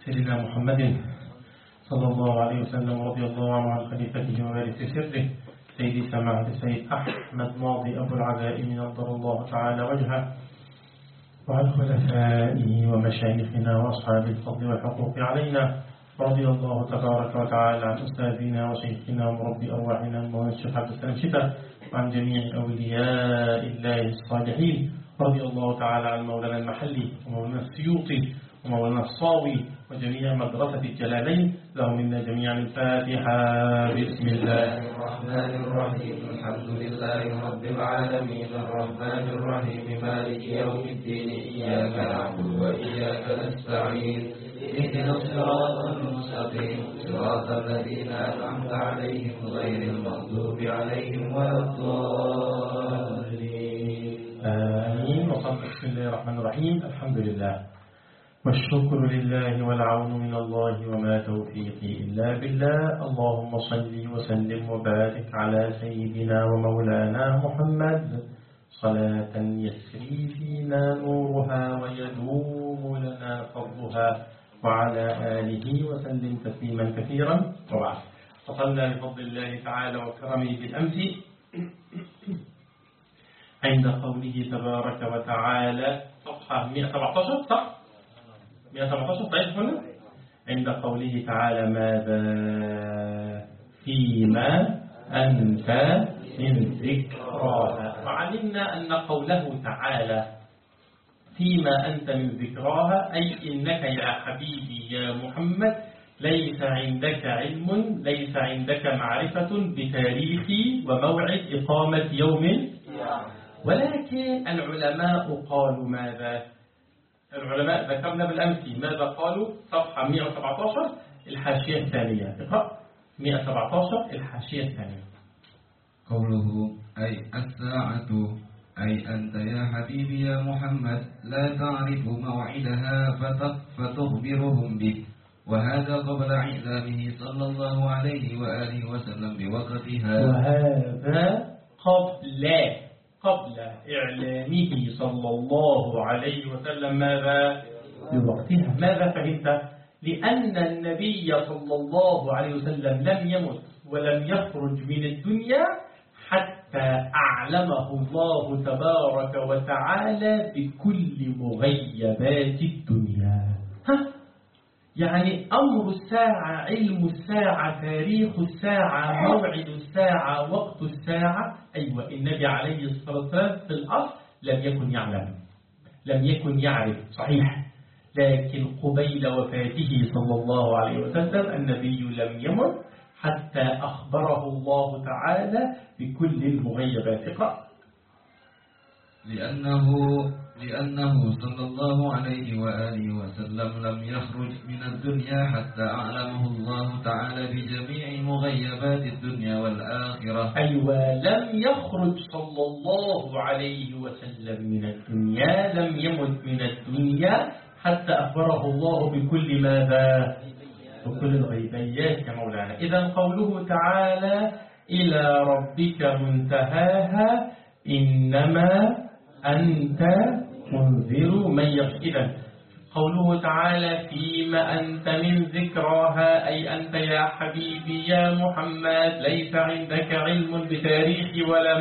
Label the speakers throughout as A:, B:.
A: سيدنا محمد صلى الله عليه وسلم رضي الله عنه عن خليفته ووارث سره سيدي سماحة السيد أحمد ماضي أبو العزائم نضر الله تعالى وجهه وعن خلفائه ومشايخنا وأصحاب الفضل والحقوق علينا. رضي الله تبارك وتعالى عن أستاذنا وشيخنا ومربي أرواحنا المولى الشيخ عبد السلام شتى وعن جميع أولياء الله الصالحين. رضي الله تعالى عن مولانا المحلي ومولانا السيوطي ومولانا الصاوي وجميع مدرسة الجلالين. لهم منا جميعا الفاتحة. بسم الله
B: الرحمن الرحيم. الحمد لله رب العالمين الرحمن الرحيم مالك يوم الدين إياك نعبد وإياك نستعين اهدنا الصراط المستقيم صراط الذين أنعمت عليهم غير المغضوب عليهم ولا الضالين.
A: آمين. بسم الله الرحمن الرحيم. الحمد لله والشكر لله والعون من الله وما توفيقي إلا بالله. اللهم صل وسلم وبارك على سيدنا ومولانا محمد صلاة يسري فينا نورها ويدوم لنا فضلها وعلى آله وسلم تسليما كثيرا. وبعد وصلنا بفضل الله تعالى وكرمه بالأمس عند قوله تبارك وتعالى صفحة 117 صح؟ 117 طيب هنا عند قوله تعالى ماذا فيما أنت من ذكراها. وعلمنا أن قوله تعالى فيما أنت من ذكراها أي إنك يا حبيبي يا محمد ليس عندك علم ليس عندك معرفة بتاريخ وموعد إقامة يوم. ولكن العلماء قالوا ماذا؟ العلماء ذكرنا بالأمس ماذا قالوا؟ صفحة 117 الحاشية الثانية. اقرأ 117 الحاشية الثانية.
B: قوله أي الساعة أي أنت يا حبيبي يا محمد لا تعرف موعدها فتخبرهم به وهذا قبل إعلامه صلى الله عليه وآله وسلم بوقتها.
A: وهذا قبل إعلامه صلى الله عليه وسلم ماذا؟ بوقتها. ماذا فهمت؟ لأن النبي صلى الله عليه وسلم لم يمت ولم يخرج من الدنيا حتى أعلمه الله تبارك وتعالى بكل مغيبات الدنيا. يعني أمر الساعة علم الساعة تاريخ الساعة موعد الساعة وقت الساعة. أيوة النبي عليه الصلاة والسلام في الأصل لم يكن يعلم لم يكن يعرف صحيح. لكن قبيل وفاته صلى الله عليه وسلم النبي لم يمت حتى أخبره الله تعالى بكل المغيبات. اقرأ.
B: لأنه صلى الله عليه وآله وسلم لم يخرج من الدنيا حتى أعلمه الله تعالى بجميع مغيبات الدنيا والآخرة.
A: أيوة لم يخرج صلى الله عليه وسلم من الدنيا لم يمت من الدنيا حتى أخبره الله بكل ماذا؟ بكل الغيبيات يا مولانا. إذن قوله تعالى إلى ربك منتهاها إنما أنت منذر من يخشى. إذن قوله تعالى فيما أنت من ذكراها أي أنت يا حبيبي يا محمد ليس عندك علم بتاريخ ولا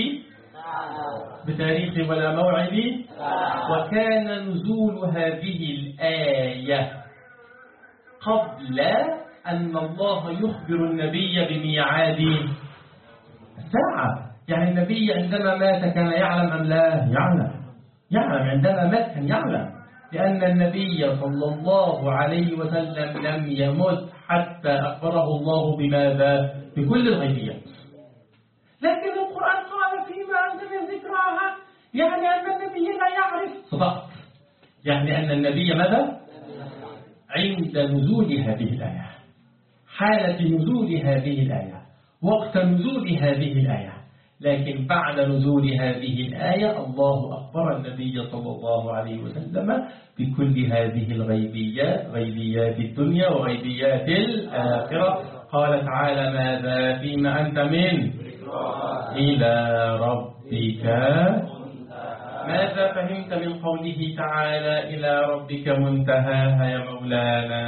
A: موعد وكان نزول هذه الآية قبل أن الله يخبر النبي بميعاد الساعة. يعني النبي عندما مات كان يعلم أم لا؟ يعلم عندما مات كان يعلم لأن النبي صلى الله عليه وسلم لم يمت حتى أخبره الله بماذا؟ بكل الغيبيات. لكن القرآن قال فيما أنت من ذكراها يعني أن النبي لا يعرف. صدقت. يعني أن النبي ماذا؟ عند نزول هذه الآية حالة نزول هذه الآية وقت نزول هذه الآية. لكن بعد نزول هذه الآية الله أخبر النبي صلى الله عليه وسلم بكل هذه الغيبيات غيبيات الدنيا وغيبيات الآخرة. قال تعالى ماذا فيما أنت من إلى ربك ماذا فهمت من قوله تعالى إلى ربك منتهاها يا مولانا؟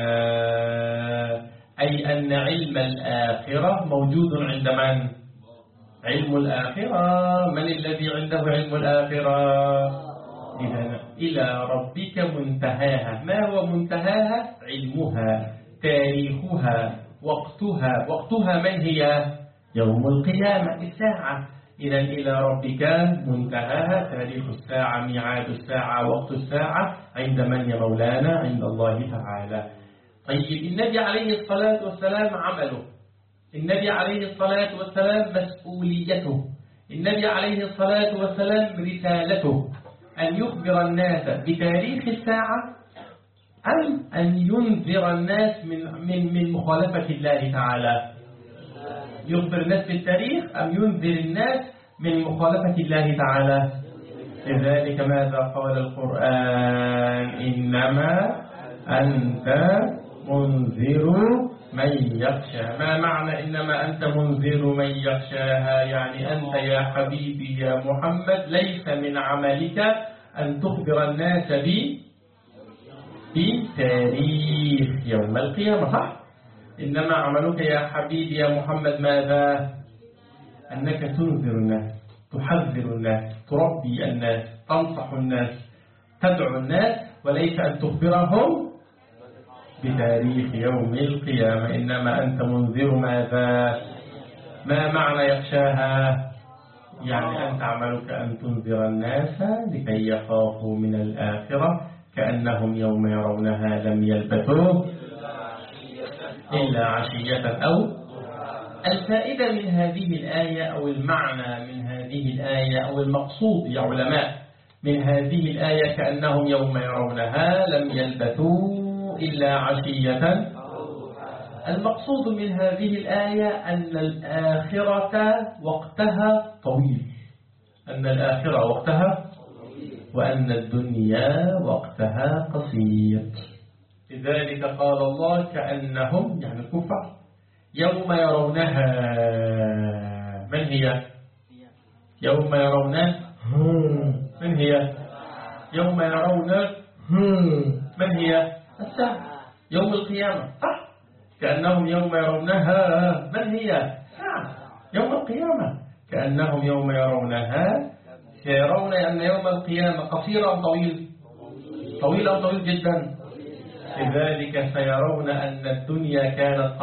A: أي أن علم الآخرة موجود عند من؟ علم الآخرة. من الذي عنده علم الآخرة؟ إذن إلى ربك منتهاها. ما هو منتهاها؟ علمها، تاريخها، وقتها. وقتها من هي؟ يوم القيامة، الساعة. إذن إلى ربك منتهاها، تاريخ الساعة، ميعاد الساعة، وقت الساعة عند من يا مولانا؟ عند الله تعالى. طيب النبي عليه الصلاة والسلام عمله، النبي عليه الصلاة والسلام مسؤوليته، النبي عليه الصلاة والسلام رسالته أن يخبر الناس بتاريخ الساعة أم أن ينذر الناس من مخالفة الله تعالى؟ يخبر الناس بالتاريخ أم ينذر الناس من مخالفة الله تعالى؟ لذلك ماذا قال القرآن؟ إنما أنت منذر من يخشى. ما معنى إنما أنت منذر من يخشاها؟ يعني أنت يا حبيبي يا محمد ليس من عملك أن تخبر الناس بتاريخ يوم القيامة، صح؟ إنما عملك يا حبيبي يا محمد ماذا؟ أنك تنذر الناس، تحذر الناس، تربي الناس، تنصح الناس، تدعو الناس، وليس أن تخبرهم بتاريخ يوم القيامة. إنما أنت منذر ماذا؟ ما معنى يخشاها؟ يعني أنت عملك أن تنذر الناس لكي يخافوا من الآخرة كأنهم يوم يرونها لم يلبثوا إلا عشية أو. الفائدة من هذه الآية أو المعنى من هذه الآية أو المقصود يا علماء من هذه الآية كأنهم يوم يرونها لم يلبثوا إلا عشية. المقصود من هذه الآية أن الآخرة وقتها طويل، أن الآخرة وقتها وأن الدنيا وقتها قصير. لذلك قال الله كأنهم يعني الكفار يوم يرونها. من هي؟ يوم يرونها من هي؟ يوم يرونها من هي؟ الساعة، يوم القيامة. كأنهم يوم يرونها من هي؟ الساعة، يوم القيامة. كأنهم يوم يرونها يرون أن يوم القيامة قصير أم طويل؟ طويل أم طويل جدا؟ لذلك سيرون أن الدنيا كانت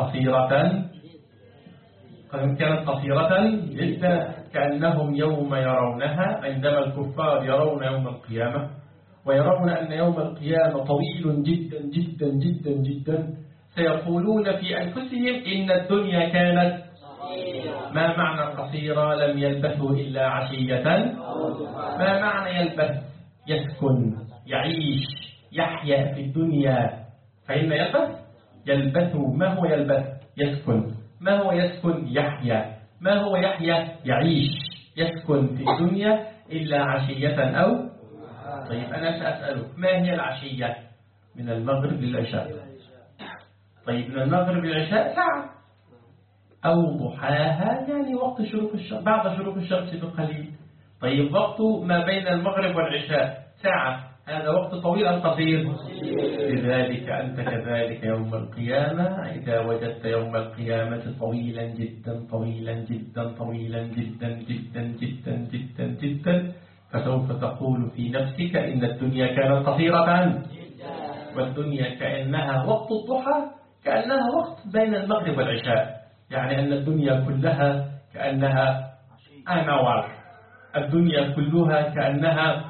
A: قصيرة جدا. كأنهم يوم يرونها عندما الكفار يرون يوم القيامة ويرون أن يوم القيامة طويل جدا جدا جدا جدا سيقولون في أنفسهم إن الدنيا كانت. ما معنى قصيرة؟ لم يلبثوا إلا عشية. ما معنى يلبث؟ يسكن، يعيش، يحيا في الدنيا. فإن يلبث. ما هو يلبث؟ يسكن. ما هو يسكن؟ يحيا. ما هو يحيا؟ يعيش، يسكن في الدنيا إلا عشية أو. طيب أنا سأسألك ما هي العشية؟ من المغرب للعشاء. طيب من المغرب للعشاء ساعة أو ضحاها يعني وقت شروق الشمس، بعد شروق الشمس بقليل. طيب وقت ما بين المغرب والعشاء ساعة، هذا وقت طويل أم قصير؟ لذلك أنت كذلك يوم القيامة إذا وجدت يوم القيامة طويلا جدا طويلا جدا طويلا جدا جدا جدا جدا جدا فسوف تقول في نفسك إن الدنيا كانت قصيرة، والدنيا كأنها وقت الضحى، كأنها وقت بين المغرب والعشاء. يعني أن الدنيا كلها كأنها أنوار، الدنيا كلها كأنها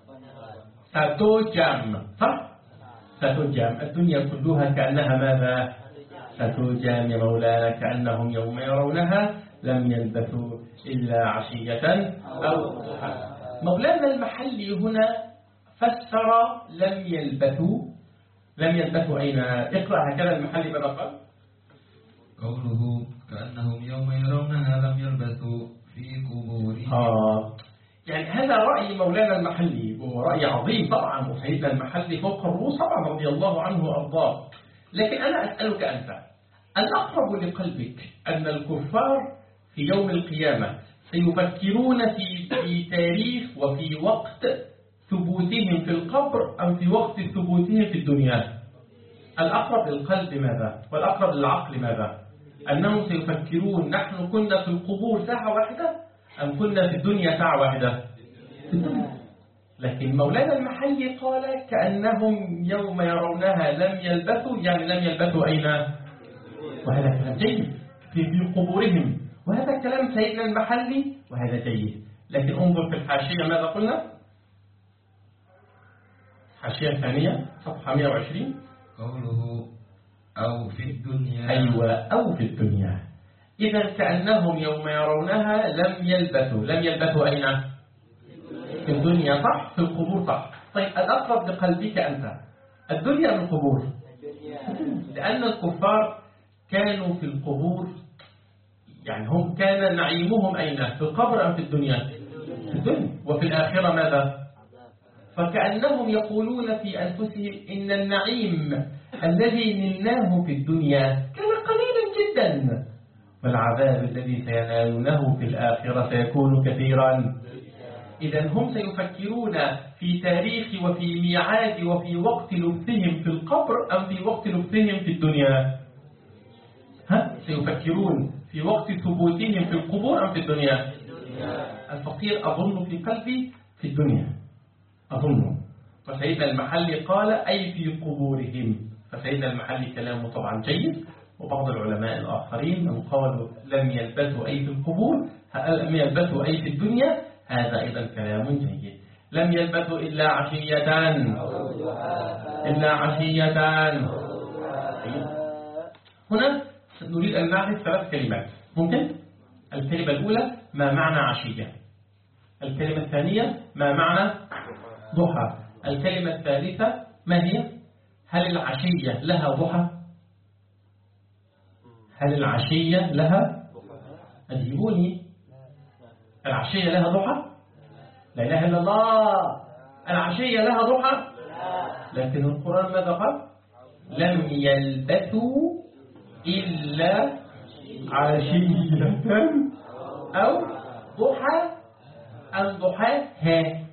A: ستوجم، صح؟ ستوجم الدنيا كلها كأنها ماذا؟ ستوجم يا مولانا. كأنهم يوم يرونها لم يلبثوا إلا عشية أو ضحاها. مولانا المحلي هنا فسر لم يلبثوا. لم يلبثوا أين؟ اقرأ هكذا المحلي بالرقم.
B: قوله كأنهم يوم يرونها لم يلبثوا في قبورهم.
A: يعني هذا رأي مولانا المحلي وهو رأي عظيم طبعا، وسيدنا المحلي فوق الرؤوس طبعا رضي الله عنه وأرضاه. لكن أنا أسألك أنت، الأقرب لقلبك أن الكفار في يوم القيامة سيفكرون في تاريخ وفي وقت ثبوتهم في القبر أم في وقت ثبوتهم في الدنيا؟ الأقرب للقلب ماذا؟ والأقرب للعقل ماذا؟ أنهم سيفكرون نحن كنا في القبور ساعة واحدة أم كنا في الدنيا ساعة واحدة؟ في الدنيا. لكن مولانا المحلي قال كأنهم يوم يرونها لم يلبثوا، يعني لم يلبثوا أين؟ وهذا كلام جيد في قبورهم، وهذا كلام سيدنا المحلي وهذا جيد. لكن انظر في الحاشية ماذا قلنا؟ الحاشية الثانية صفحة 120
B: قوله أو في الدنيا.
A: أيوة، أو في الدنيا. إذا كأنهم يوم يرونها لم يلبثوا أين؟ في الدنيا صح؟ في القبور صح. طيب الأقرب لقلبك أنت الدنيا أم القبور؟ لأن الكفار كانوا في القبور، يعني هم كان نعيمهم أين؟ في القبر أم في الدنيا؟ في الدنيا. وفي الآخرة ماذا؟ فكأنهم يقولون في أنفسهم إن النعيم الذي نلناه في الدنيا كان قليلا جدا، والعذاب الذي سينالونه في الآخرة سيكون كثيرا. إذا هم سيفكرون في تاريخ وفي ميعاد وفي وقت لبثهم في القبر أم في وقت لبثهم في الدنيا؟ سيفكرون في وقت ثبوتهم في القبور أم في الدنيا؟ الفقير أظن في قلبي في الدنيا أظن، فسيدنا المحلي قال أي في قبورهم. فسيدنا المحلي كلامه طبعا جيد، وبعض العلماء الآخرين من قالوا لم يلبثوا أي في القبور، لم يلبثوا أي في الدنيا، هذا أيضا كلام جيد. لم يلبثوا إلا عشيتان هنا نريد أن نعرف 3 كلمات. ممكن الكلمة الأولى ما معنى عشية، الكلمة الثانية ما معنى ضحى، الكلمة الثالثة ما هي؟ هل العشية لها ضحى؟ هل العشية لها؟ أجيبوني، العشية لها ضحى؟ لا إله إلا الله، العشية لها ضحى؟ لكن القرآن ماذا قال؟ لم يلبثوا إلا عشية أو ضحى أم ضحاها؟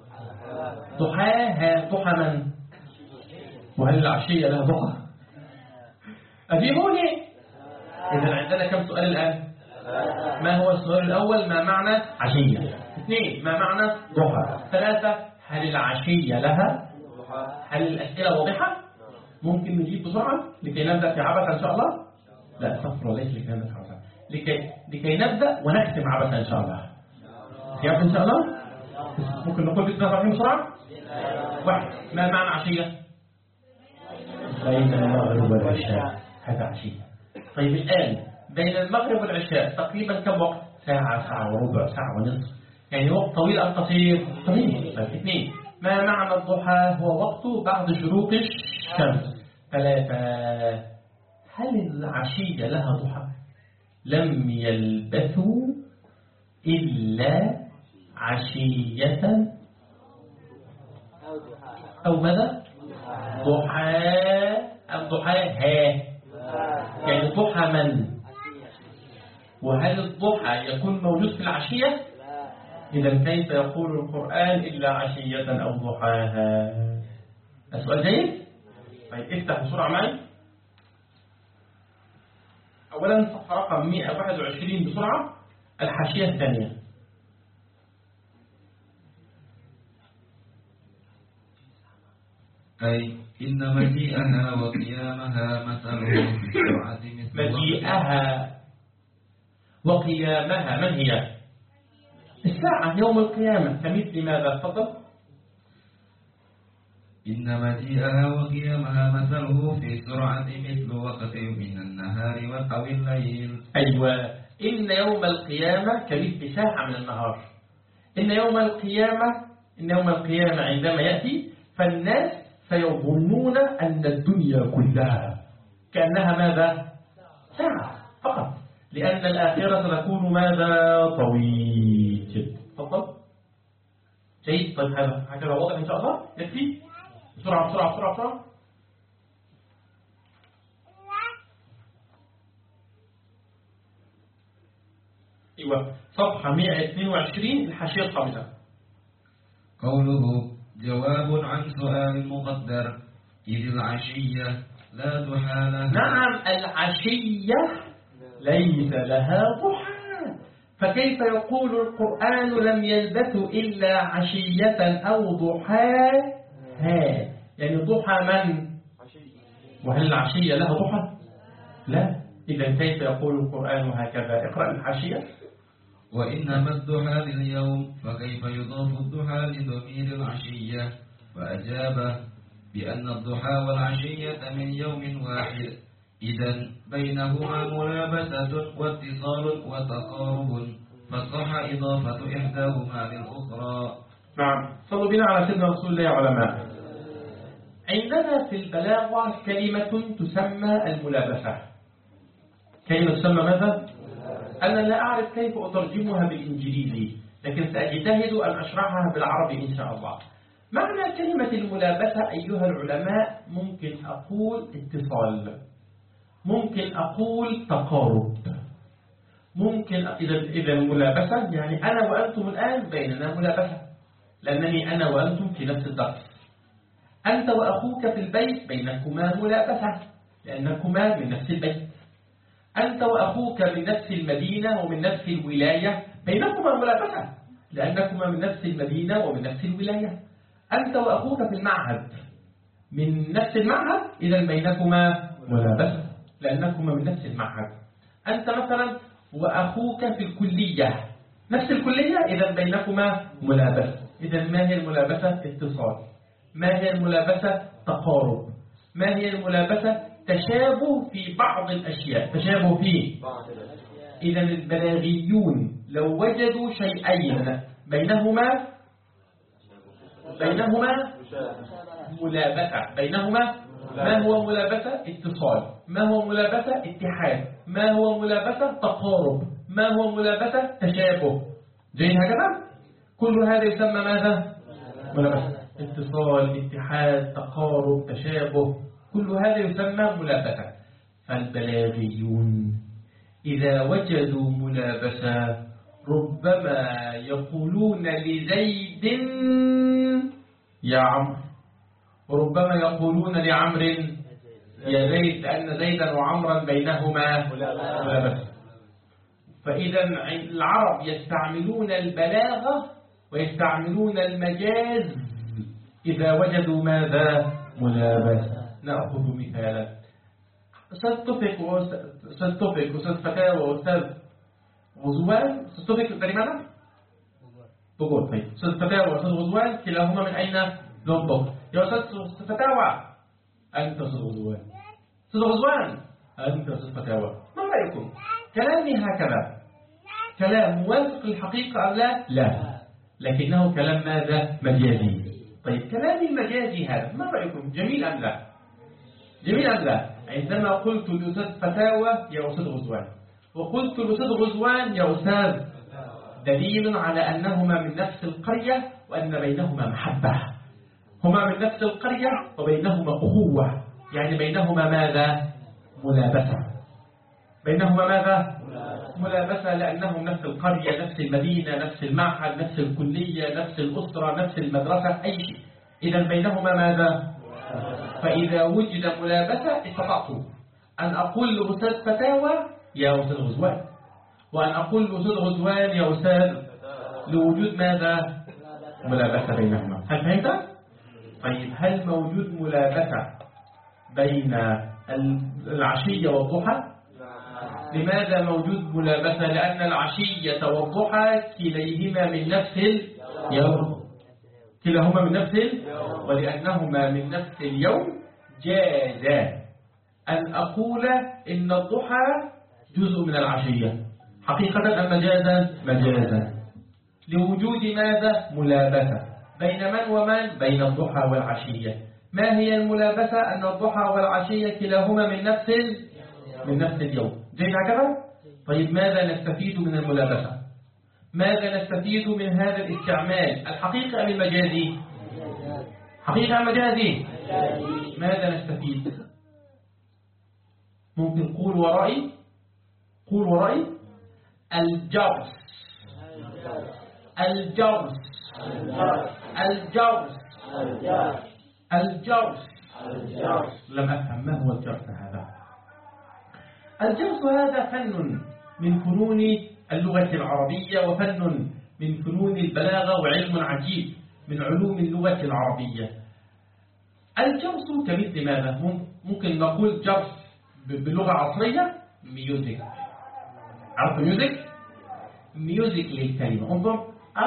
A: ضحى من؟ وهل العشية لها ضحى؟ أجيبوني. إذا عندنا كم سؤال الآن؟ ما هو السؤال الأول؟ ما معنى عشية؟ 2 ما معنى ضحى؟ 3 هل العشية لها؟ هل الأسئلة واضحة؟ ممكن نجيب بسرعة لكي نبدأ في عبث إن شاء الله؟ لا استغفر الله، لكي نبدأ في عبث، لكي نبدأ ونختم عبث إن شاء الله. يا إن شاء الله ممكن نقول بسم الله الرحمن بسرعة. 1 ما معنى عشية؟ بين المغرب والعشاء، هذا عشية. طيب الآن بين المغرب والعشاء تقريبا كم وقت؟ ساعة وربع، ساعة ونصف، يعني وقت طويل أم قصير؟ طويل. 2 ما معنى الضحى؟ هو وقته بعد شروق الشمس. 3 هل العشية لها ضحى؟ لم يلبثوا إلا عشية أو ماذا؟ ضحى أم ضحاها؟ يعني ضحى من؟ وهل الضحى يكون موجود في العشية؟ إذا كيف يقول القرآن إلا عشية أو ضحاها؟ السؤال جيد؟ طيب افتح بسرعة معي. أولا صفحة رقم 121 بسرعة، الحاشية الثانية.
B: أي إن مجيئها وقيامها مثله في السرعة مثل
A: مجيئها وقيامها، من هي؟ الساعة، يوم القيامة، كمثل ماذا؟ تفضل.
B: إن مجيئها وقيامها مثله في السرعة مثل وقت من النهار أو الليل.
A: أيوة، إن يوم القيامة كمثل ساعة من النهار. إن يوم القيامة عندما يأتي فالناس سيظنون أن الدنيا كلها كأنها ماذا؟ ساعة فقط، لأن الآخرة تكون ماذا؟ طويل جدا. تفضل. جيد. طيب هكذا واضح إن شاء الله؟ يكفي؟ بسرعة. أيوة، صفحة 122 الحاشية الخامسة.
B: قوله جواب عن سؤال مقدر إذ العشية لا ضحى لها.
A: نعم، العشية ليس لها ضحى، فكيف يقول القرآن لم يلبثوا إلا عشية أو ضحاها؟ يعني ضحى من؟ وهل العشية لها ضحى؟ لا. إذا كيف يقول القرآن هكذا؟ اقرأ العشية.
B: وإنما الضحى لليوم، فكيف يضاف الضحى لضمير العشية؟ فأجاب بأن الضحى والعشية من يوم واحد، إذن بينهما ملابسة واتصال وتقارب، فصح إضافة إحداهما للأخرى.
A: نعم، صلوا بنا على سيدنا رسول الله يا علماء. عندنا في البلاغة كلمة تسمى الملابسة. كلمة تسمى ماذا؟ أنا لا أعرف كيف أترجمها بالإنجليزي، لكن سأجتهد أن أشرحها بالعربي إن شاء الله. معنى كلمة الملابسة أيها العلماء، ممكن أقول اتصال، ممكن أقول تقارب، ممكن إذا الملابسة يعني أنا وأنتم الآن بيننا ملابسة، لأنني أنا وأنتم في نفس الدرس. أنت وأخوك في البيت بينكما ملابسة لأنكما من نفس البيت. أنت وأخوك من نفس المدينة ومن نفس الولاية بينكما ملابسة لأنكما من نفس المدينة ومن نفس الولاية. أنت وأخوك في المعهد من نفس المعهد، إذا بينكما ملابسة لأنكما من نفس المعهد. أنت مثلا وأخوك في الكلية نفس الكلية، إذا بينكما ملابسة. إذا ما هي الملابسة؟ اتصال. ما هي الملابسة؟ تقارب. ما هي الملابسة؟ تشابه في بعض الأشياء، تشابه في بعض الأشياء. إذا البلاغيون لو وجدوا شيئين بينهما ملابسة، بينهما ما هو ملابسة؟ اتصال. ما هو ملابسة؟ اتحاد. ما هو ملابسة؟ تقارب. ما هو ملابسة؟ تشابه. جيد هكذا؟ كل هذا يسمى ماذا؟ ملابسة. اتصال، اتحاد، تقارب، تشابه، كل هذا يسمى ملابسة. فالبلاغيون إذا وجدوا ملابسة ربما يقولون لزيد يا عمرو، وربما يقولون لعمر يا زيد، لأن زيدا وعمرا بينهما ملابسة. فإذا العرب يستعملون البلاغة ويستعملون المجاز إذا وجدوا ماذا؟ ملابسة. نأخذ مثالا. أستاذ توفيق وأستاذ فتاوى وأستاذ غزوان. أستاذ توفيق dari mana؟ بقول طيب. أستاذ فتاوى وأستاذ غزوان كلاهما من أين؟ لومبوك. يا أستاذ فتاوى أنت أستاذ غزوان، أستاذ غزوان أنت أستاذ فتاوى. ما رأيكم؟ كلامي هكذا كلام موافق للحقيقة أم لا؟ لا، لكنه كلام ماذا؟ مجازي. طيب كلامي المجازي هذا ما رأيكم؟ جميل أم لا؟ جميل أم لا؟ عندما قلت لأستاذ فتاوى يا أستاذ غزوان، وقلت لأستاذ غزوان يا أستاذ، دليل على أنهما من نفس القرية وأن بينهما محبة. هما من نفس القرية وبينهما أخوة، يعني بينهما ماذا؟ ملابسة. بينهما ماذا؟ ملابسة، لأنهم نفس القرية، نفس المدينة، نفس المعهد، نفس الكلية، نفس الأسرة، نفس المدرسة، أي شيء. إذا بينهما ماذا؟ فإذا وجد ملابسة استطعت أن أقول لأستاذ فتاوى يا أستاذ غزوان، وأن أقول لأستاذ غزوان يا أستاذ، لوجود ماذا؟ ملابسة بينهما. هل فهمت؟ طيب هل موجود ملابسة بين العشية والضحى؟ لماذا موجود ملابسة؟ لأن العشية والضحى كليهما من نفس اليوم، كلاهما من نفس ولأنهما من نفس اليوم جاز أن أقول إن الضحى جزء من العشية حقيقة أم مجازا؟ مجازا، لوجود ماذا؟ ملابسة بين من ومن؟ بين الضحى والعشية. ما هي الملابسة؟ أن الضحى والعشية كلاهما من نفس اليوم. جيد هكذا؟ طيب ماذا نستفيد من الملابسة؟ ماذا نستفيد من هذا الاستعمال؟ الحقيقة أم المجازي؟ حقيقة أم مجازي؟ ماذا نستفيد؟ ممكن قول ورائي، قول ورائي. الجرس، الجرس، الجرس، الجرس. لم أفهم ما هو الجرس هذا. الجرس هذا فن من فنون اللغة العربية وفن من فنون البلاغة وعلم عجيب من علوم اللغة العربية. الجرس كمثل ماذا؟ ممكن نقول جرس بلغة عصرية ميوزك. عرفت ميوزك؟ ميوزك للكلمة. انظر: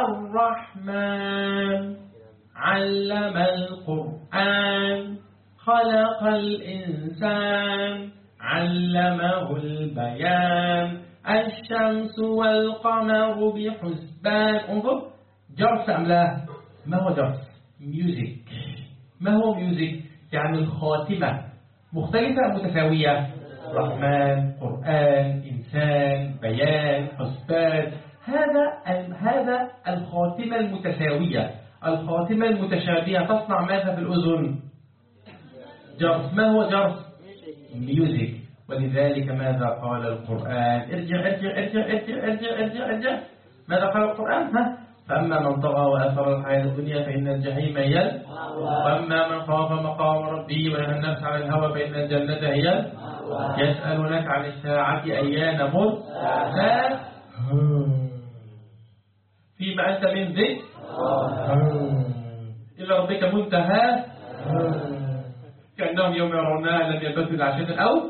A: الرحمن علم القرآن خلق الإنسان علمه البيان الشمس والقمر بحسبان. انظر، جرس أم لا؟ ما هو جرس؟ ميوزك. ما هو ميوزك؟ يعني الخاتمة مختلفة أم متساوية؟ رحمن، قرآن، إنسان، بيان، حسبان. هذا الخاتمة المتساوية. الخاتمة المتشابهة تصنع ماذا في الأذن؟ جرس. ما هو جرس؟ ميوزك. ولذلك ماذا قال القرآن؟ ارجع. ماذا قال القرآن؟ فأما من طغى وأثر الحياة الدنيا فإن الجحيم هي، وأما من خاف مقام ربه ونهى النفس عن الهوى فإن الجنة هي. يسألونك عن الساعة أيان مرساها فيما أنت من ذكر إلى ربك منتهى كأنهم يوم يرونها لم يلبثوا إلا عشية أو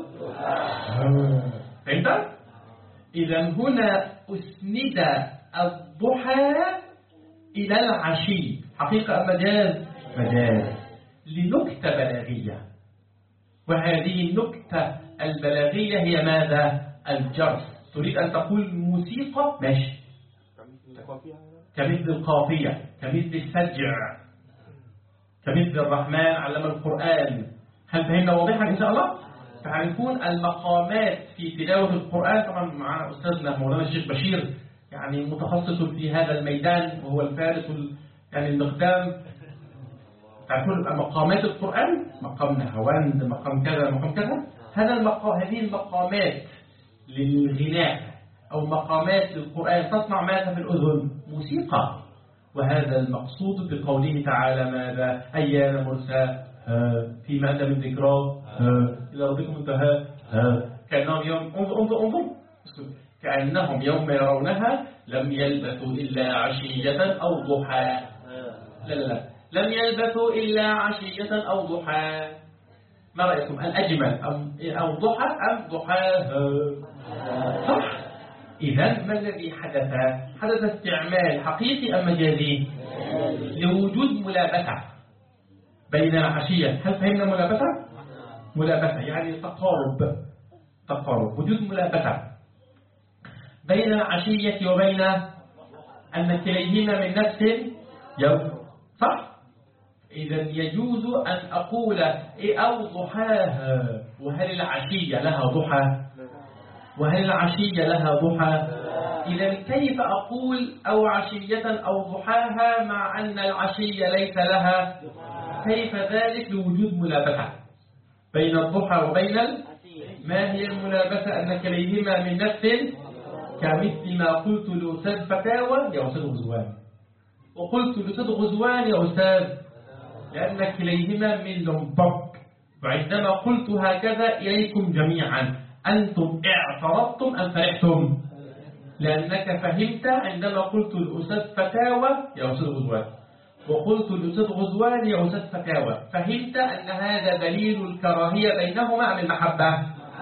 A: فهمت؟ إذا هنا أسند الضحى إلى العشي، حقيقة أم مجاز؟ مجاز لنكتة بلاغية. وهذه النكتة البلاغية هي ماذا؟ الجرس. تريد أن تقول موسيقى؟ ماشي، كمثل القافية، كمثل السجع، كمثل الرحمن علم القرآن. هل فهمنا واضحا إن شاء الله؟ تعرفون المقامات في تلاوة القرآن. طبعا معنا أستاذنا مولانا الشيخ بشير يعني متخصص في هذا الميدان وهو الفارس يعني المقدام. تعرفون مقامات القرآن، مقام نهواند، مقام كذا، مقام كذا. هذه المقامات للغناء أو مقامات للقرآن تصنع ماذا في الأذن؟ موسيقى. وهذا المقصود بقوله تعالى ماذا؟ أيان مرساها فيما أنت من ذكراه إلى ربكم منتهى كأنهم يوم انظر كأنهم يوم يرونها لم يلبثوا إلا عشية أو ضحى. لا لم يلبثوا إلا عشية أو ضحى. ما رأيكم؟ الأجمل أو ضحى أم ضحاها؟ صح. إذن ما الذي حدث؟ حدث استعمال حقيقي أم مجازي؟ لوجود ملابسة بين العشية. هل فهمنا ملابسة؟ ملابسة يعني تقارب، وجود ملابسة بين العشية وبين أن كليهما من نفس يوم. صح؟ إذا يجوز أن أقول أو ضحاها. وهل العشية لها ضحى؟ وهل العشية لها ضحى؟ إذا كيف أقول أو عشية أو ضحاها مع أن العشية ليس لها؟ كيف ذلك؟ لوجود ملابسة بين الضحى وبين ما هي الملابسة؟ أن كليهما من نفس، كمثل ما قلت لأستاذ فتاوى يا أستاذ غزوان، وقلت لأستاذ غزوان يا أستاذ، لأن كليهما من لمبك. وعندما قلت هكذا إليكم جميعا أنتم اعترضتم أم فرحتم؟ لأنك فهمت عندما قلت لأستاذ فتاوى يا أستاذ غزوان وقلت لأستاذ غزوان يا أستاذ فتاوى، فهمت أن هذا دليل الكراهية بينهما أم المحبة؟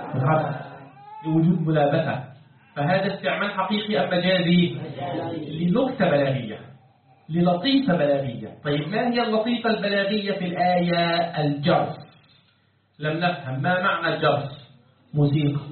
A: لوجود ملابسة. فهذا استعمال حقيقي أم مجازي؟ لنكتة بلاغية، للطيفة بلاغية. طيب ما هي اللطيفة البلاغية في الآية؟ الجرس. لم نفهم ما معنى الجرس. موسيقى.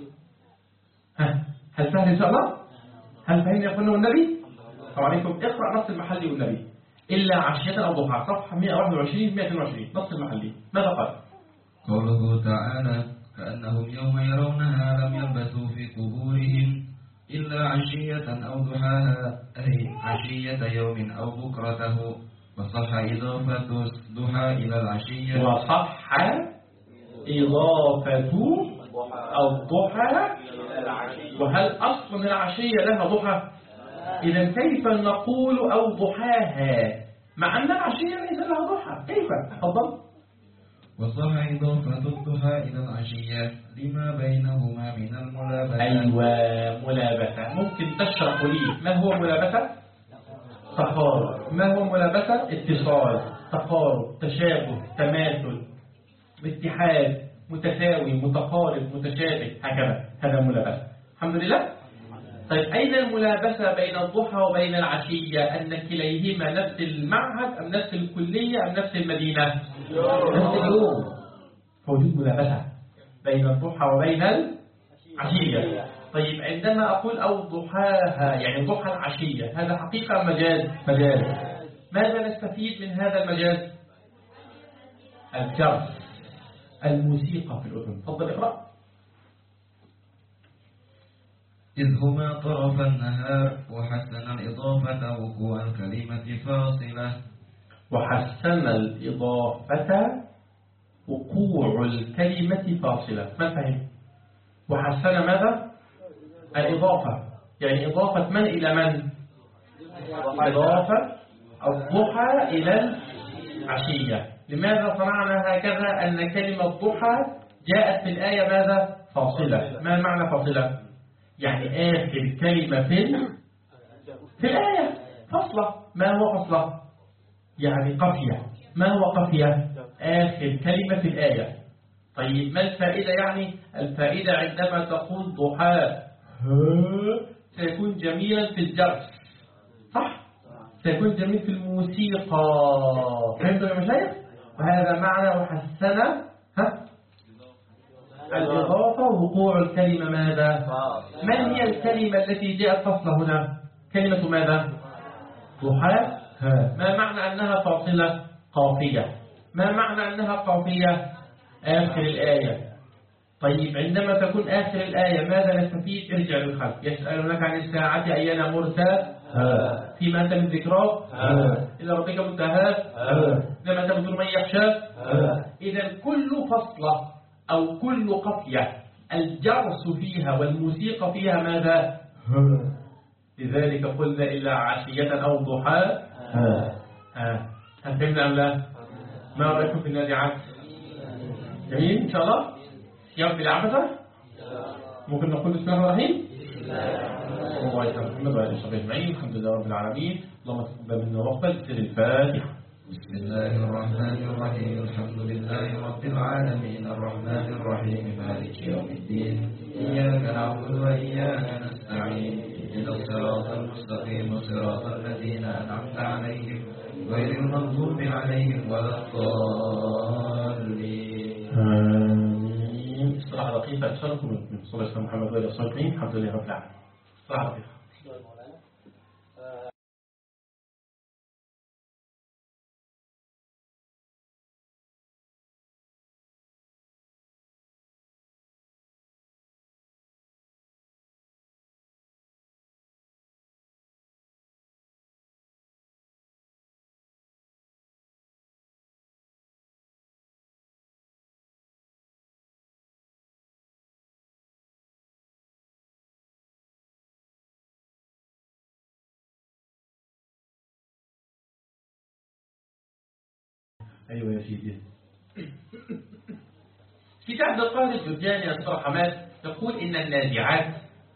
A: هل فهم إن شاء الله؟ هل فهم يقوله النبي؟ عليكم اقرأ نص المحلي والنبي إلا عشية أو ضحى، صفحة 121-122 نص المحلي. ماذا قال؟
B: قوله تعالى كأنهم يوم يرونها لم يلبثوا في قبورهم إلا عشية أو ضحاها، أي عشية يوم أو بكرته. وصح إضافة ضحى إلى العشية.
A: وصح إضافة الضحى. وهل أصلا العشية لها ضحى؟ إذا كيف نقول أو ضحاها مع أن العشية ليس لها ضحى. كيف؟ تفضل.
B: وصح إضافة الضحى إلى العشية لما بينهما من الملابسة.
A: أيوة، ملابسة. ممكن تشرح لي ما هو ملابسة؟ تقارب. ما هو ملابسة؟ اتصال، تقارب، تشابه، تماثل، اتحاد، متساوي، متقارب، متشابه، هكذا. هذا ملابسة. الحمد لله. طيب أين الملابسة بين الضحى وبين العشية؟ أن كليهما نفس المعهد أم نفس الكلية أم نفس المدينة؟ نفس اليوم. فوجود ملابسة بين الضحى وبين العشية. طيب عندما أقول أو ضحاها يعني ضحى العشية، هذا حقيقة مجاز؟ مجاز. ماذا نستفيد من هذا المجاز؟ الجرس، الموسيقى في الأذن. تفضل اقرأ.
B: إذ هما طرف النهار وحسن الإضافة وقوع الكلمة فاصلة.
A: وحسن الإضافة وقوع الكلمة فاصلة. ما فهم؟ وحسن ماذا؟ الإضافة، يعني إضافة من إلى من؟ إضافة الضحى إلى العشية. لماذا صنعنا هكذا؟ أن كلمة ضحى جاءت في الآية ماذا؟ فاصلة. ما معنى فاصلة؟ يعني آخر كلمة في الآية فصلة. ما هو فصلة؟ يعني قافية. ما هو قافية؟ آخر كلمة في الآية. طيب ما الفائدة يعني؟ الفائدة عندما تقول ضحى سيكون جميلا في الجرس، صح؟ سيكون جميل في الموسيقى. فهمتوا يا مشايخ؟ وهذا معنى وحسن الإضافة ووقوع الكلمة ماذا؟ من هي الكلمة التي جاءت فصلة هنا؟ كلمة ماذا؟ ضحى. ما معنى أنها فاصلة؟ قافية. ما معنى أنها قافية؟ آخر الآية. طيب عندما تكون آخر الآية ماذا نستفيد؟ ارجع للخلف. يسألونك عن الساعة أيان مرساها فيما أنت من ذكراه إلى ربك منتهى لما تبذل من يخشى. إذا كل فصلة أو كل قافية الجرس فيها والموسيقى فيها ماذا؟ لذلك قلنا إلا عشية أو ضحى. هل فهمنا أم لا؟ ما رأيكم في النازعات؟ جميل إن شاء الله. يوم العبثة ممكن نقول بسم الله الرحيم. الله يسلمك محمد وعلى آله وصحبه أجمعين. الحمد لله رب العالمين. اللهم تقبل منا واقبل. سر الفاتحة.
B: بسم الله الرحمن الرحيم. الحمد لله رب العالمين الرحمن الرحيم مالك يوم الدين. إياك نعبد وإياك نستعين. اهدنا الصراط المستقيم صراط الذين أنعمت عليهم غير المغضوب عليهم ولا الضالين.
A: آمين. صلاة لطيفة أسألكم من صلى الله عليه محمد وعلى آله وصحبه أجمعين. الحمد لله رب العالمين. صلاة لطيفة. أيوة يا سيدي. في عبد القادر الجرجاني أصدر حماد يقول إن النازعات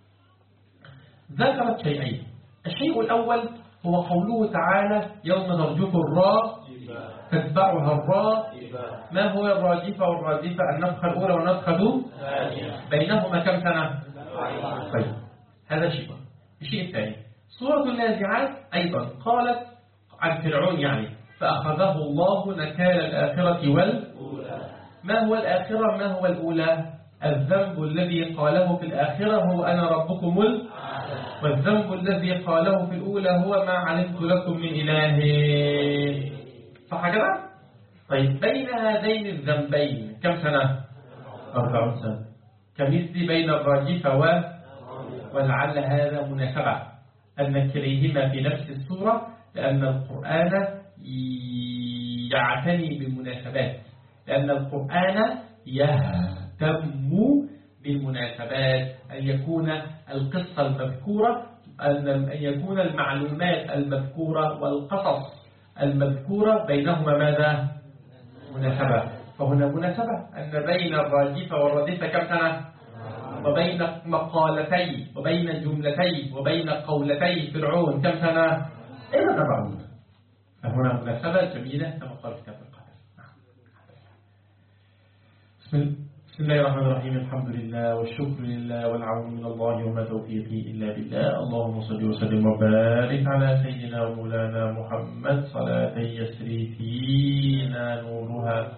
A: ذكرت شيئين. الشيء الأول هو قوله تعالى يوم ترجف الراء تتبعها الراء. ما هو الراجفة والراجفة؟ النفخة الأولى والنفخة بينهما كم سنة؟ طيب هذا شيء. الشيء الثاني سورة النازعات أيضا قالت عن فرعون يعني فأخذه الله نكال الآخرة والأولى. ما هو الآخرة؟ ما هو الأولى؟ الذنب الذي قاله في الآخرة هو أنا ربكم والذنب الذي قاله في الأولى هو ما علمت لكم من إله. صح كده؟ طيب بين هذين الذنبين كم سنة؟ 40 سنة. كمثل بين الراجفة ولعل هذا مناسبة أن كليهما في نفس السورة لأن القرآن يعتني بالمناسبات. لأن القرآن يهتم بالمناسبات. أن يكون القصة المذكورة أن يكون المعلومات المذكورة والقصص المذكورة بينهما ماذا؟ مناسبة. فهنا مناسبة أن بين الراجفة والرديفة كم سنة؟ وبين مقالتي وبين جملتي وبين قولتي فرعون كم سنة؟ إلى 40. فهنا مناسبة جميلة كما قال كتاب القدر. بسم الله الرحمن الرحيم. الحمد لله والشكر لله والعون من الله وما توفيقي إلا بالله. اللهم صل وسلم وبارك على سيدنا ومولانا محمد صلاة يسري فينا نورها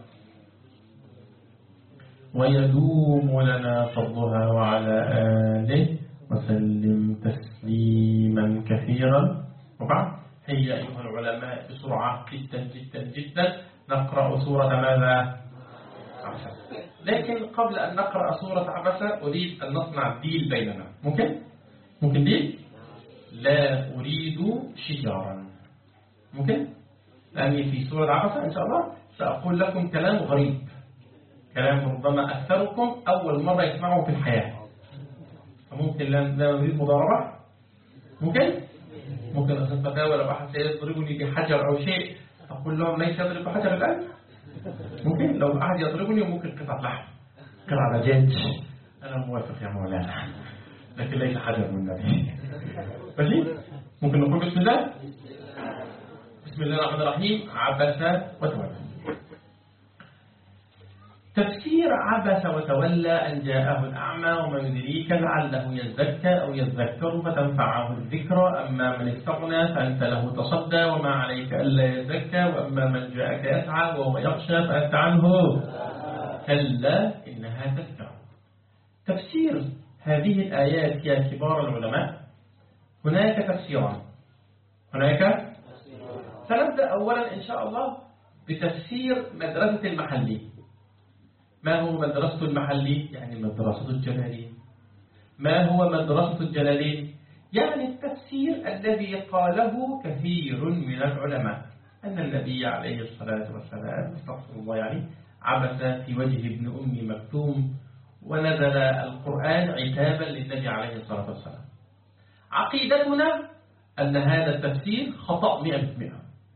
A: ويدوم لنا فضلها وعلى آله وسلم تسليما كثيرا. وبعد هيا أيها العلماء بسرعة جدا جدا جدا نقرأ سورة ماذا؟ عبسة. لكن قبل أن نقرأ سورة عبسة أريد أن نصنع ديل بيننا. ممكن ديل؟ لا أريد شجارا. ممكن؟ لأني في سورة عبسة إن شاء الله سأقول لكم كلام غريب، كلام ربما أكثركم أول مرة يسمعه في الحياة. فممكن لا نريد مضاربة. ممكن أستفتاوى لو أحد سيضربني بحجر أو شيء أقول لهم ليس يضرب بحجر الآن. ممكن لو أحد يضربني وممكن قطعة لحم قطعة دجاج أنا موافق يا مولانا، لكن ليس حجر من النبي. ماشي؟ ممكن نقول بسم الله. بسم الله الرحمن الرحيم. عبس وتولى. تفسير عبس وتولى أن جاءه الأعمى وما يدريك لعله يزكى أو يذكر فتنفعه الذكرى. أما من استغنى فأنت له تصدى وما عليك ألا يزكى. وأما من جاءك يسعى وهو يخشى فأنت عنه كلا إنها تذكرة. تفسير هذه الآيات يا كبار العلماء هناك تفسيران. سنبدأ أولا إن شاء الله بتفسير مدرسة المحلي. ما هو مدرسة المحلي؟ يعني مدرسة الجلالين. ما هو مدرسة الجلالين؟ يعني التفسير الذي قاله كثير من العلماء أن النبي عليه الصلاة والسلام استغفر الله يعني عبس في وجه ابن أم مكتوم ونزل القرآن عتابا للنبي عليه الصلاة والسلام. عقيدتنا أن هذا التفسير خطأ 100%.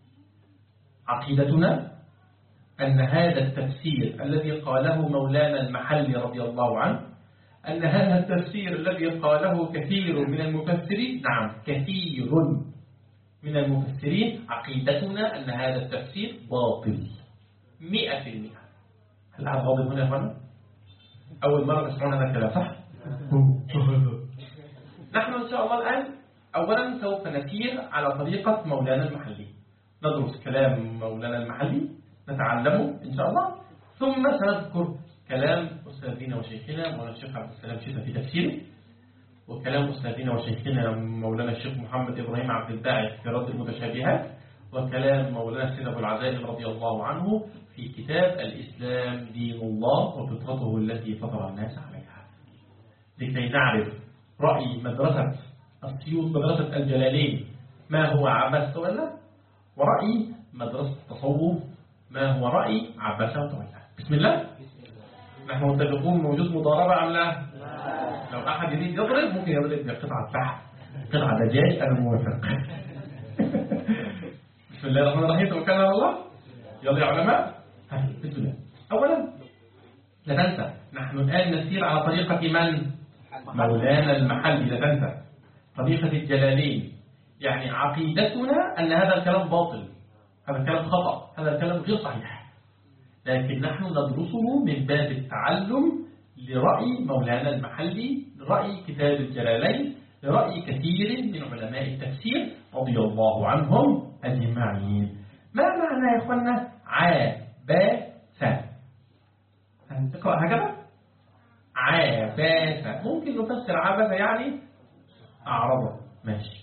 A: عقيدتنا أن هذا التفسير الذي قاله مولانا المحلي رضي الله عنه، أن هذا التفسير الذي قاله كثير من المفسرين، نعم كثير من المفسرين، عقيدتنا أن هذا التفسير باطل 100%. هل هذا باطل هنا يا أخوانا؟ أول مرة تسمعون هذا الكلام صح؟ نحن إن شاء الله الآن أولا سوف نسير على طريقة مولانا المحلي، ندرس كلام مولانا المحلي نتعلمه إن شاء الله، ثم سنذكر كلام أستاذنا وشيخنا مولانا الشيخ عبد السلام شيخ في تفسيره، وكلام أستاذنا وشيخنا مولانا الشيخ محمد إبراهيم عبد الباعث في رد المتشابهات، وكلام مولانا سيد أبو العزائم رضي الله عنه في كتاب الإسلام دين الله وفطرته التي فطر الناس عليها، لكي نعرف رأي مدرسة السيوط مدرسة الجلالين ما هو عبس وتولى، ورأي مدرسة التصوف ما هو رأي عبس وتولى. بسم الله. نحن متفقون موجود مضاربة أم لا؟ لو أحد يريد يضرب ممكن يضرب بقطعة لحم قطعة دجاج أنا موافق. بسم الله الرحمن الرحيم. توكلنا على الله. يلا يا علماء. بسم الله. أولا لا تنسى نحن الآن نسير على طريقة من؟ مولانا المحلي. لا تنسى طريقة الجلالين. يعني عقيدتنا أن هذا الكلام باطل، هذا الكلام خطأ، هذا الكلام غير صحيح، لكن نحن ندرسه من باب التعلم لرأي مولانا المحلي، لرأي كتاب الجلالين، لرأي كثير من علماء التفسير رضي الله عنهم أجمعين. ما معنى يا أخوانا عبس؟ هنقرأ هكذا عبس. ممكن نفسر عبس يعني أعرض. ماشي.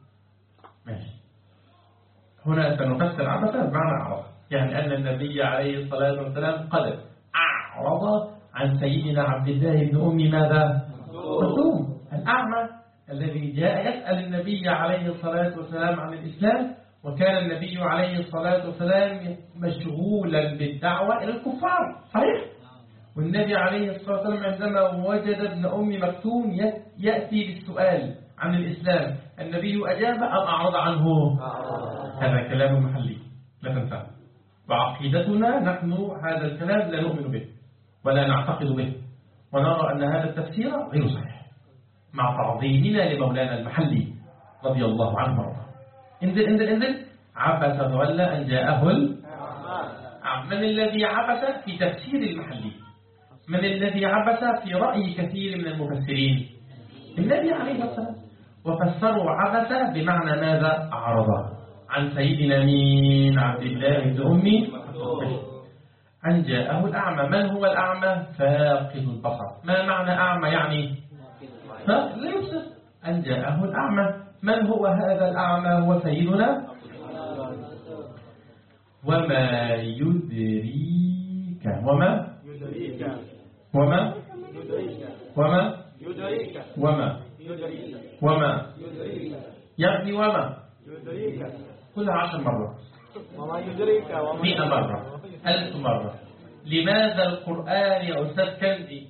A: هنا سنفسر عبس بمعنى أعرض، يعني أن النبي عليه الصلاة والسلام قد أعرض عن سيدنا عبد الله بن أم ماذا؟ مكتوم الأعمى الذي جاء يسأل النبي عليه الصلاة والسلام عن الإسلام، وكان النبي عليه الصلاة والسلام مشغولا بالدعوة إلى الكفار. صحيح؟ والنبي عليه الصلاة والسلام عندما وجد ابن أم مكتوم يأتي بالسؤال عن الإسلام، النبي أجاب أم أعرض عنه؟ هذا كلام محلي. لا تنساه. وعقيدتنا نحن هذا الكلام لا نؤمن به ولا نعتقد به، ونرى أن هذا التفسير غير صحيح مع تعظيمنا لمولانا المحلي رضي الله عنه وارضاه. انزل عبس وتولى أن جاءه من الذي عبس في تفسير المحلي؟ من الذي عبس في رأي كثير من المفسرين؟ النبي عليه الصلاة والسلام. وفسروا عبس بمعنى ماذا؟ أعرض عن سيدنا مين؟ عبد الله بن أمي أن جاءه الأعمى. من هو الأعمى؟ فاقد البصر. ما معنى أعمى؟ يعني لا يبصر. أن جاءه الأعمى. من هو هذا الأعمى؟ هو سيدنا. وما يدريك وما يبني وما كلها 10 مرات،
C: وما يدريك
A: 100 مرة، 1000 مرة. لماذا القرآن يا أستاذ كندي؟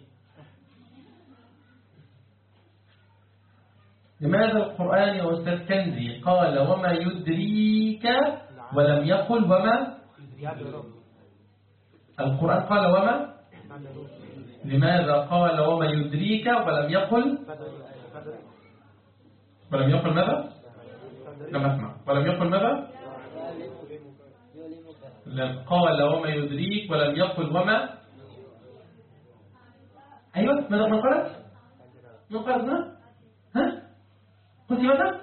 A: لماذا القرآن يا أستاذ كندي قال وما يدريك ولم يقل وما؟ القرآن قال وما؟ لماذا قال وما يدريك ولم يقل؟ ولم يقل ماذا؟ لم أسمع. ولم يقل ماذا؟ قال وما يدريك ولم يقل وما؟ أيوة. ماذا من قالت؟ من قالت هنا؟ ها؟ قلت ماذا؟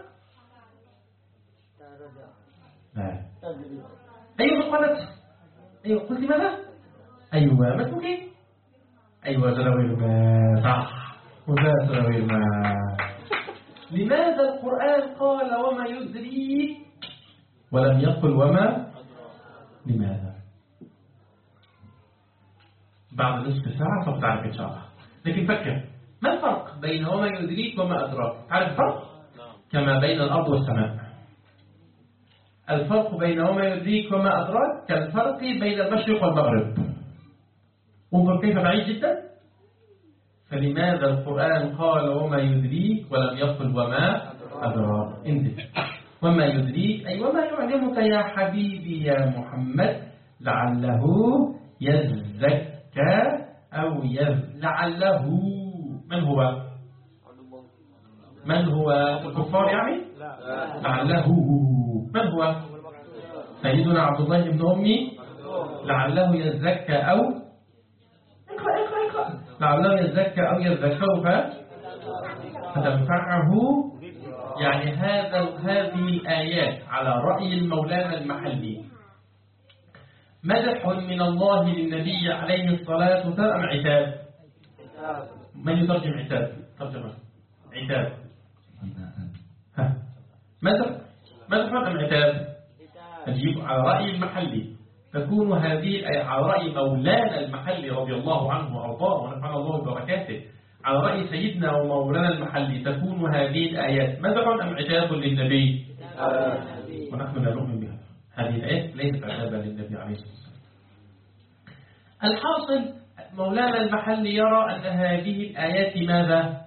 A: لا. أيوة من قالت؟ أيوة قلت ماذا؟ أيوة ما تقولي؟ أيوة زراويل ما صح. وذا زراويل ما. لماذا القرآن قال وما يدريك ولم يقل وما؟ لماذا؟ بعد نصف ساعة سوف تعرف إن شاء الله. لكن فكر، ما الفرق بين وما يدريك وما أدراك؟ تعرف الفرق؟ كما بين الأرض والسماء. الفرق بين وما يدريك وما أدراك كالفرق بين المشرق والمغرب. انظر كيف بعيد جدا. فلماذا القرآن قال وما يدريك ولم يقل وما أدراك؟ انزل. وما يدريك أي وما يعلمك يا حبيبي يا محمد لعله يزكى أو لعله. من هو؟ من هو؟ الكفار يعني؟ لعله. من هو؟ سيدنا عبد الله بن أمي. لعله يزكى أو اقرأ لعله يزكى أو يذكر فتنفعه. يعني هذه الآيات على رأي المولانا المحلي مدح من الله للنبي عليه الصلاة والسلام أم عتاب؟ من يترجم عتاب؟ ترجمة عتاب. مدح أم عتاب؟ أجيب على رأي المحلي. تكون هذه الآية على رأي مولانا المحلي رضي الله عنه وأرضاه ونفعنا الله ببركاته. على رأي سيدنا ومولانا المحلي تكون هذه الآيات مدح أم عتاب للنبي؟ ونحن لا نؤمن بها. هذه الآيات ليست عتابا للنبي عليه الصلاة والسلام. الحاصل مولانا المحلي يرى أن هذه الآيات ماذا؟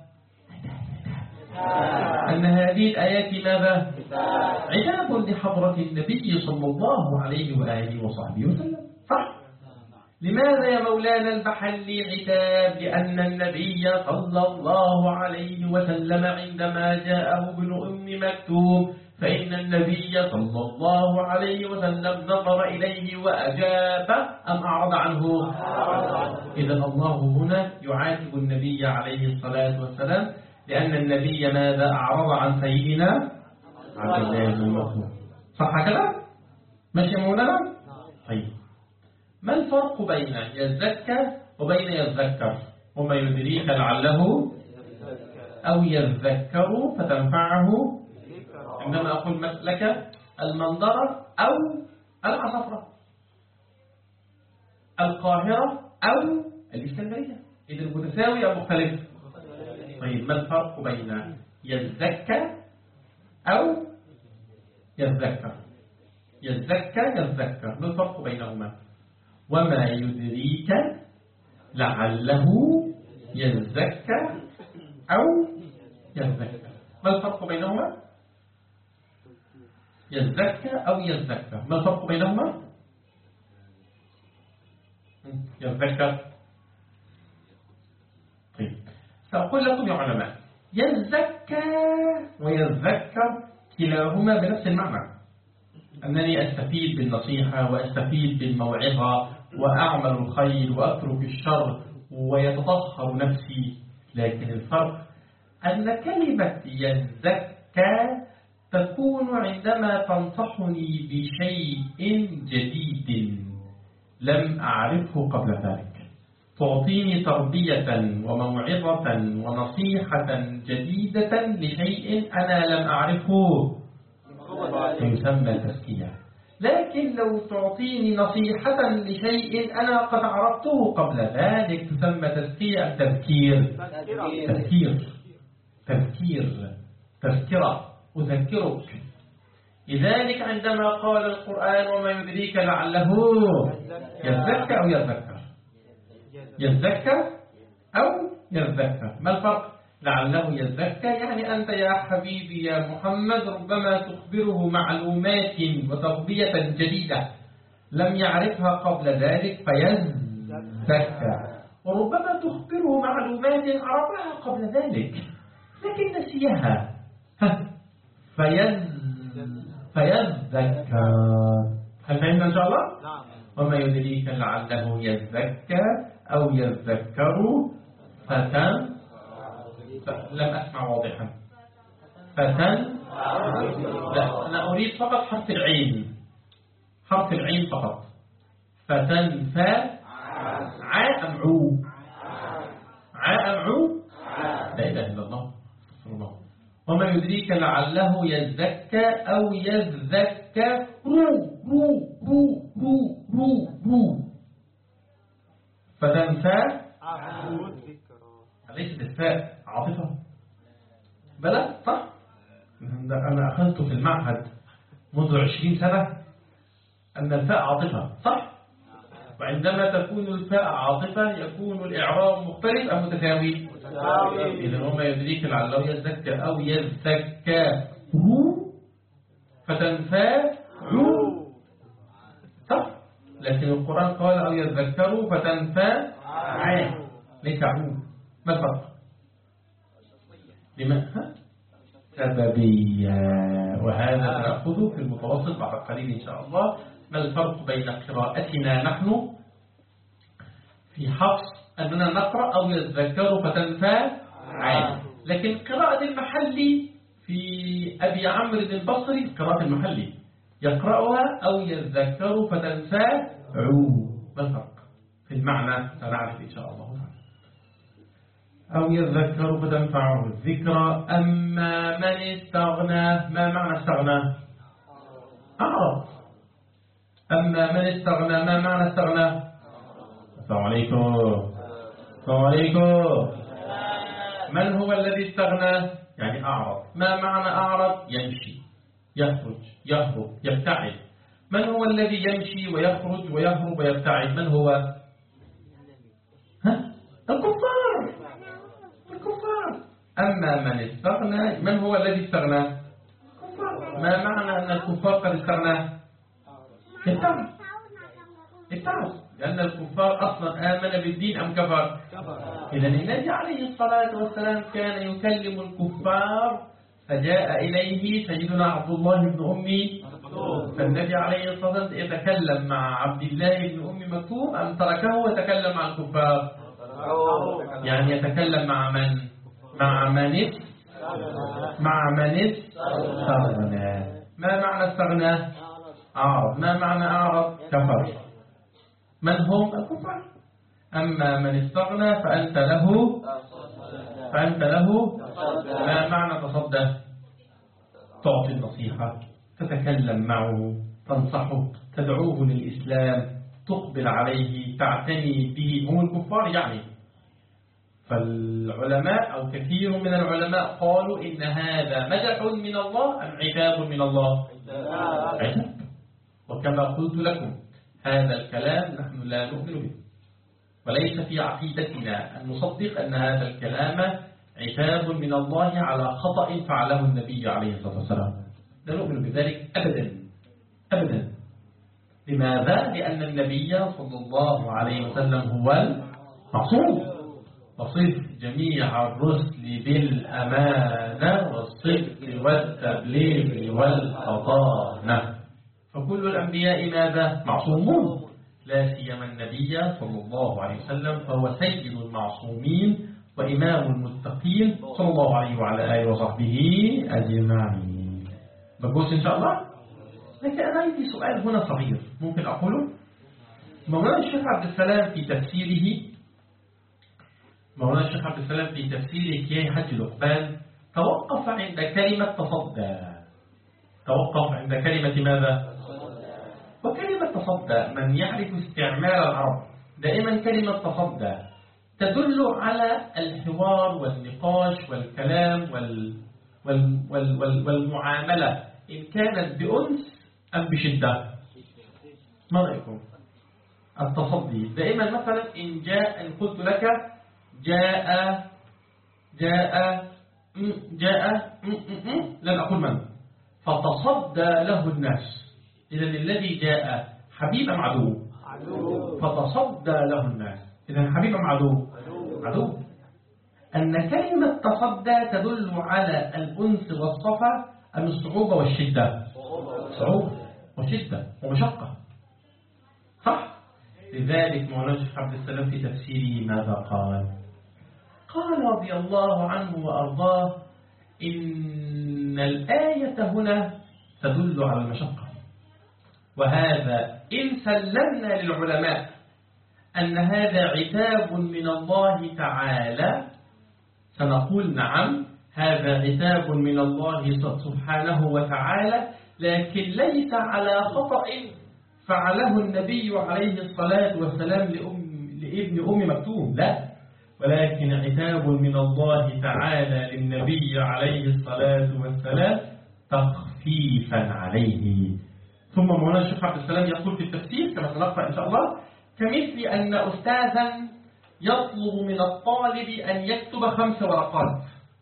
A: أن هذه الآيات ماذا؟ عتاب لحضرة النبي صلى الله عليه وآله وصحبه وسلم. صح؟ لماذا يا مولانا المحلي عتاب؟ لأن النبي صلى الله عليه وسلم عندما جاءه ابن أم مكتوم فإن النبي صلى الله عليه وسلم نظر إليه وأجاب أم أعرض عنه؟ إذا الله هنا يعاتب النبي عليه الصلاة والسلام لأن النبي ماذا؟ أعرض عن سيدنا عبد الله بن مسعود. صح كده؟ ماشي يا مولانا؟ طيب ما الفرق بين يزكى وبين يذكر؟ وما يدريك لعله أو يذكر فتنفعه. عندما أقول لك المنظرة أو العصفرة، القاهرة أو الإسكندرية، إذا متساوي أو مختلف؟ طيب ما الفرق بين يزكى أو يذكر؟ يزكى يذكر، ما الفرق بينهما؟ وما يدريك لعله يزكى أو يذكر، ما الفرق بينهما؟ يزكى أو يزكى، ما الفرق بينهما؟ يزكى. طيب سأقول لكم يا علماء، يزكى ويذكر كلاهما بنفس المعنى، أنني أستفيد بالنصيحة وأستفيد بالموعظة وأعمل الخير وأترك الشر ويتطهر نفسي. لكن الفرق أن كلمة يزكى تكون عندما تنصحني بشيء جديد لم أعرفه قبل ذلك، تعطيني تربية وموعظة ونصيحة جديدة لشيء أنا لم أعرفه يسمى تزكية. لكن لو تعطيني نصيحة لشيء أنا قد عرفته قبل ذلك تسمى تزكية. التذكير تذكرة أذكرك. لذلك عندما قال القرآن وما يدريك لعله يزكى أو يذكر، يزكى أو يذكر، ما الفرق؟ لعله يزكى يعني أنت يا حبيبي يا محمد ربما تخبره معلومات وتربية جديدة لم يعرفها قبل ذلك فيزكى، وربما تخبره معلومات عرفها قبل ذلك لكن نسيها فيزكى. هل فهمنا إن شاء الله؟ وما يدريك لعله يزكى أو يذكر لم أسمع واضحا. لا أنا أريد فقط حرف العين، حرف العين فقط. فتنفى عاء أم عو؟ عاء أم عو؟ لا إله إلا الله. وما يدريك لعله يزكى أو يذكر فتنفى ليست الفاء عاطفة بلى صح؟ أنا أخذت في المعهد منذ 20 سنة أن الفاء عاطفة صح؟ وعندما تكون الفاء عاطفة يكون الإعراب مختلف أم متساوي؟ إذا وما يدريك لعله يزكى أو يزكى فتنفى صح؟ لكن القرآن قال أو يذكروا فتنفى ليس عو. ما الفرق؟ لماذا؟ سببية، وهذا سنأخذه في المتوسط بعد قليل إن شاء الله. ما الفرق بين قراءتنا نحن في حفص أننا نقرأ أو يذكر فتنفى لكن قراءة المحلي في أبي عمرو البصري قراءة المحلي يقرأها أو يذكر فتنفى ما الفرق في المعنى؟ سنعرف إن شاء الله. أو يذكر فتنفعه الذكرى. أما من استغنى، ما معنى استغنى؟ أعرض. أما من استغنى، ما معنى استغنى؟ السلام عليكم. السلام عليكم. من هو الذي استغنى؟ يعني أعرض. ما معنى أعرض؟ يمشي، يخرج، يهرب، يبتعد. من هو الذي يمشي ويخرج ويهرب ويبتعد؟ من هو؟ الكفار. أما من استغنى، من هو الذي استغنى؟ ما معنى أن الكفار قد استغنى؟ ابتعد، لأن الكفار أصلا آمن بالدين أم كفر؟ إذن النبي عليه الصلاة والسلام كان يكلم الكفار فجاء إليه سيدنا عبد الله بن أمي، فالنبي عليه الصلاة والسلام يتكلم مع عبد الله بن أم مكتوم أم تركه وتكلم مع الكفار؟ يعني يتكلم مع من؟ مع من استغنى. ما معنى استغنى؟ أعرض. ما معنى أعرض؟ كفر. من هم؟ الكفار. أما من استغنى فأنت له ما معنى تصدى؟ تعطي النصيحة، تتكلم معه، تنصحه، تدعوه للإسلام، تقبل عليه، تعتني به. هم الكفار يعني. فالعلماء أو كثير من العلماء قالوا إن هذا مدح من الله أم عتاب من الله؟ عتاب. وكما قلت لكم هذا الكلام نحن لا نؤمن به، وليس في عقيدتنا أن نصدق أن هذا الكلام عتاب من الله على خطأ فعله النبي عليه الصلاة والسلام. لا نؤمن بذلك أبدا أبدا. لماذا؟ لأن النبي صلى الله عليه وسلم هو المعصوم، وصف جميع الرسل بالأمانة والصدق والتبليغ والحضانة، فكل الأنبياء ماذا؟ معصومون، لا سيما النبي صلى الله عليه وسلم فهو سيد المعصومين وإمام المتقين صلى الله عليه وعلى آله وصحبه أجمعين. بقول إن شاء الله. لكن أنا عندي سؤال هنا صغير ممكن أقوله. مولانا الشيخ عبد السلام في تفسيره كيان حج العقبان توقف عند كلمة تصدى. توقف عند كلمة ماذا؟ وكلمة تصدى من يعرف استعمال العرب دائما كلمة تصدى تدل على الحوار والنقاش والكلام والمعاملة إن كانت بأنس أم بشدة. ما رأيكم؟ التصدي دائما مثلا إن قلت لك جاء لن أقول من، فتصدى له الناس. إذن الذي جاء حبيب أم عدو؟ فتصدى له الناس. إذن حبيب أم عدو. أن كلمة تصدى تدل على الأنس والصفا أم الصعوبة والشدة؟ صعوبة وشدة ومشقة، صح؟ لذلك مولانا الشيخ عبد السلام في تفسيره ماذا قال؟ قال رضي الله عنه وأرضاه إن الآية هنا تدل على المشقة، وهذا إن سلمنا للعلماء أن هذا عتاب من الله تعالى سنقول نعم، هذا عتاب من الله سبحانه وتعالى، لكن ليس على خطأ فعله النبي عليه الصلاة والسلام لابن أم مكتوم، لا، ولكن عتاب من الله تعالى للنبي عليه الصلاة والسلام تخفيفا عليه. ثم مولانا الشيخ عبد السلام يقول في التفسير كما سنقرأ إن شاء الله: كمثل أن أستاذا يطلب من الطالب أن يكتب 5 ورقات.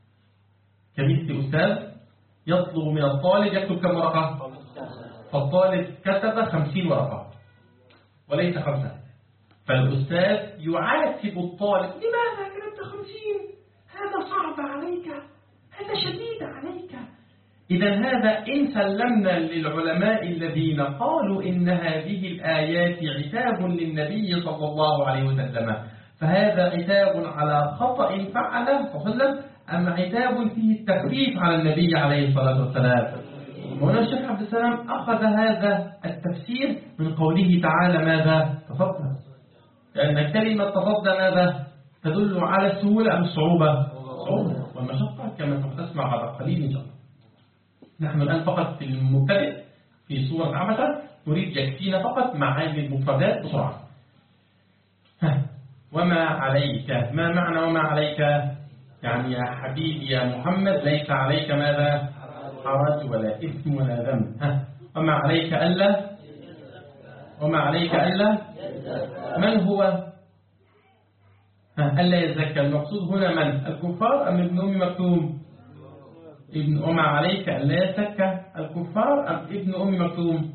A: كمثل أستاذ يطلب من الطالب يكتب كم ورقة؟ فالطالب كتب 50 ورقة وليس 5، فالأستاذ يعاتب الطالب: لماذا كتبت 50؟ هذا صعب عليك، هذا شديد عليك. إذا هذا إن سلمنا للعلماء الذين قالوا إن هذه الآيات عتاب للنبي صلى الله عليه وسلم، فهذا عتاب على خطأ فعله صلى الله عليه وسلم أم عتاب فيه التخفيف على النبي عليه الصلاة والسلام؟ مولانا الشيخ عبد السلام أخذ هذا التفسير من قوله تعالى ماذا؟ تصدى، لأن كلمة تصدى ماذا؟ تدل على السهولة أم الصعوبة؟ صعوبة والمشقة كما تسمع بعد قليل إن شاء الله. نحن الآن فقط في المبتدئ في سورة عبسة نريد يكفينا فقط معاني المفردات بسرعة. وما عليك، ما معنى وما عليك؟ يعني يا حبيبي يا محمد ليس عليك ماذا؟ حرج ولا إثم ولا ذنب. وما عليك ألا، وما عليك ألا، من هو ألا يزكى؟ المقصود هنا من؟ الكفار أم ابن أم مكتوم؟ وما عليك ألا يزكى الكفار أم ابن أم مكتوم؟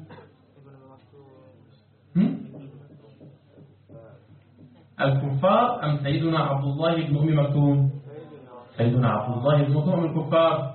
A: الكفار أم سيدنا عبد الله بن أم مكتوم؟ سيدنا عبد الله بن مكتوم الكفار؟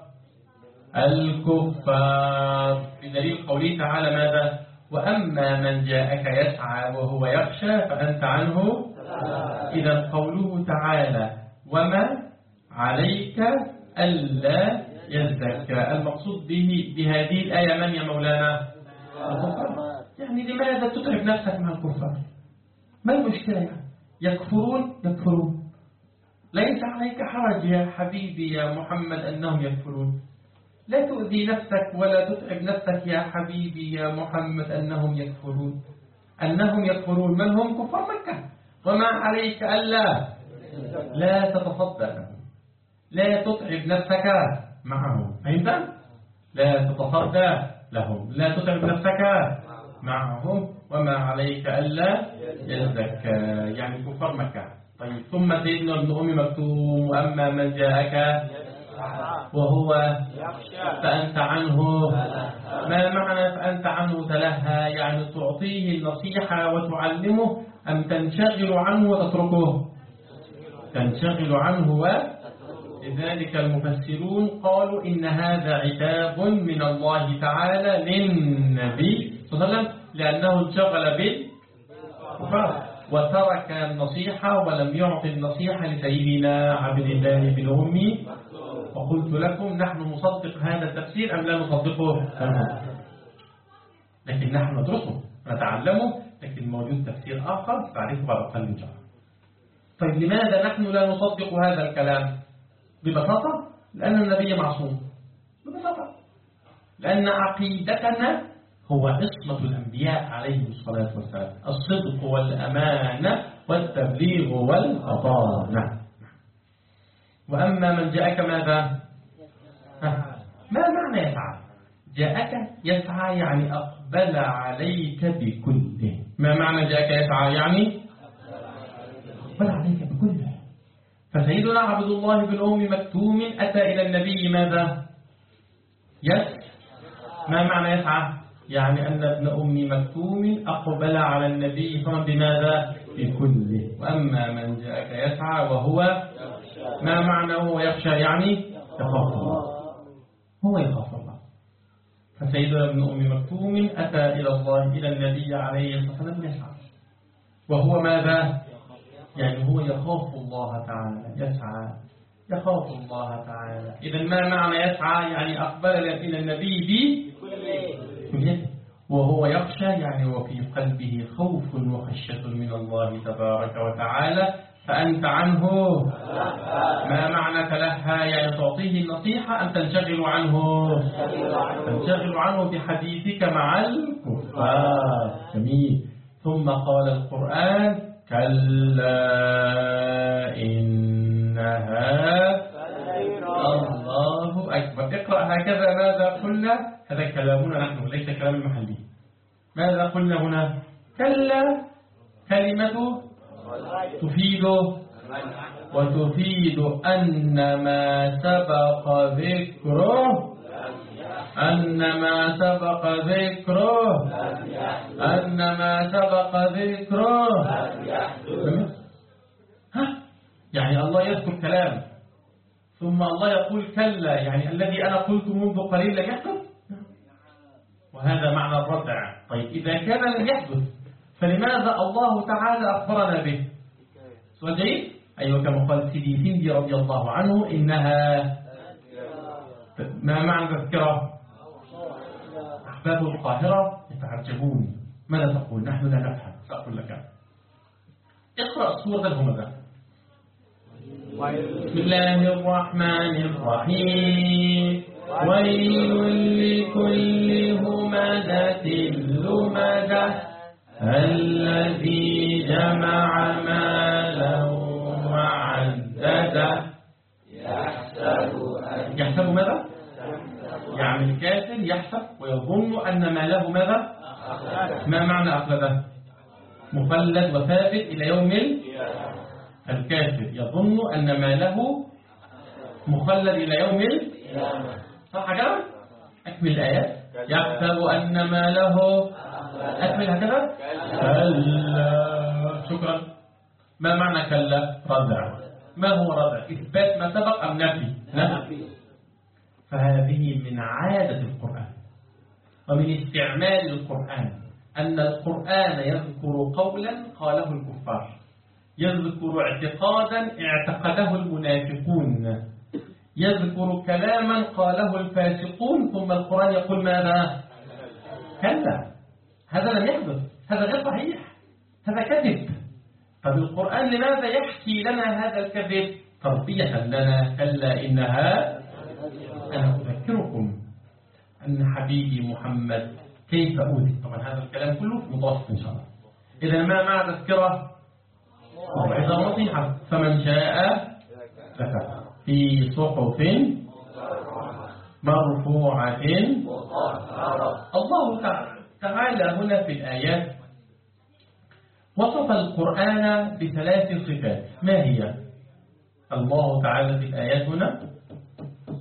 A: الكفار، بدليل قوله تعالى ماذا؟ وأما من جاءك يسعى وهو يخشى فأنت عنه. إذا قوله تعالى وما عليك ألا يزكى، المقصود بهذه الآية من يا مولانا؟ الكفار. يعني لماذا تتعب نفسك مع الكفار؟ ما المشكلة يعني؟ يكفرون ليس عليك حرج يا حبيبي يا محمد أنهم يكفرون، لا تؤذي نفسك ولا تتعب نفسك يا حبيبي يا محمد أنهم يكفرون. من هم؟ كفار مكة. وما عليك ألا لا تتصدى لهم، لا تتعب نفسك معهم، فهمت؟ لا تتصدى لهم، لا تتعب نفسك معهم. وما عليك ألا يزكى يعني كفار مكة. طيب ثم سيدنا ابن أم مكتوم وأما من جاءك وهو فأنت عنه. ما معنى فأنت عنه تلهى؟ يعني تعطيه النصيحة وتعلمه أم تنشغل عنه وتتركه؟ تنشغل عنه. لذلك المفسرون قالوا إن هذا عتاب من الله تعالى للنبي صلى الله عليه وسلم لأنه انشغل بالكفار وترك النصيحة ولم يعطي النصيحة لسيدنا عبد الله بن أمي. وقلت لكم نحن نصدق هذا التفسير أم لا نصدقه؟ لكن نحن ندرسه نتعلمه، لكن موجود تفسير آخر تعرفه بعد قليل إن شاء الله. طيب لماذا نحن لا نصدق هذا الكلام؟ ببساطة لأن النبي معصوم. ببساطة لأن عقيدتنا هو عصمة الأنبياء عليهم الصلاة والسلام، الصدق والأمانة والتبليغ والأطاعة. وأما من جاءك ماذا؟ ما معنى يسعى؟ جاءك يسعى يعني أقبل عليك بكله. ما معنى جاءك يسعى؟ يعني أقبل عليك بكله. فسيدنا عبد الله بن أم مكتوم أتى إلى النبي ماذا؟ ما معنى يسعى؟ يعني أن ابن أم مكتوم أقبل على النبي بماذا؟ بكله. وأما من جاءك يسعى وهو ما معنى هو يخشى؟ يعني يخاف الله. هو يخاف الله. فسيدنا ابن أم مكتوم أتى إلى الله إلى النبي عليه الصلاة والسلام يسعى وهو ماذا؟ يعني هو يخاف الله تعالى. يسعى يخاف الله تعالى. إذا ما معنى يسعى؟ يعني أقبل إلى النبي بكله. وهو يخشى يعني وفي قلبه خوف وخشية من الله تبارك وتعالى. فأنت عنه ما معنى تلهى؟ يعني تعطيه النصيحة أم تنشغل عنه؟ تنشغل عنه بحديثك مع الكفار. جميل. ثم قال القرآن كلا إنها الله أكبر. اقرأ هكذا. ماذا قلنا؟ هذا كلامنا نحن ليس كلام المحلي. ماذا قلنا هنا؟ كلا كلمة تفيد وتفيد أن ما سبق ذكره يعني الله يذكر كلام ثم الله يقول كلا، يعني الذي أنا قلت منذ قليل لم يحدث. وهذا معنى الردع. طيب إذا كان لم يحدث فلماذا الله تعالى أخبرنا به؟ سؤال جيد. أيوة كما قال سيدي سندي رضي الله عنه إنها ما معنى تذكرة؟ أحباب القاهرة يتعجبون ماذا تقول؟ نحن لا نفهم. سأقول لك اقرأ سورة الهمزة. بسم الله الرحمن الرحيم. ويل لكل همزة لمزة الذي جمع مالا وعدده يحسب ماذا؟ يعني الكافر يحسب ويظن أن ماله ماذا؟ ما معنى أخلده؟ مخلد وثابت إلى يوم الكافر يظن أن ماله مخلد إلى يوم صح كده؟ أكمل الآيات. يحسب أن ماله أكمل هكذا؟ كلا. شكرا. ما معنى كلا؟ ردع. ما هو ردع؟ إثبات ما سبق أم نفي؟ نفي. فهذه من عادة القرآن ومن استعمال القرآن أن القرآن يذكر قولا قاله الكفار، يذكر اعتقادا اعتقده المنافقون، يذكر كلاما قاله الفاسقون، ثم القرآن يقول ماذا؟ كلا. هذا لم يحدث. هذا غير صحيح. هذا كذب. فبالقرآن لماذا يحكي لنا هذا الكذب؟ تربية لنا. كلا إنها. أنا أذكركم أن حبيبي محمد كيف أوذي. طبعا هذا الكلام كله متوسط إن شاء الله. إذا ما معنى تذكرة؟ موعظة ونصيحة. فمن شاء ذكر في صحف مرفوعة. الله تعالى هنا في الآيات وصف القرآن بثلاث صفات. ما هي؟ الله تعالى في الآيات هنا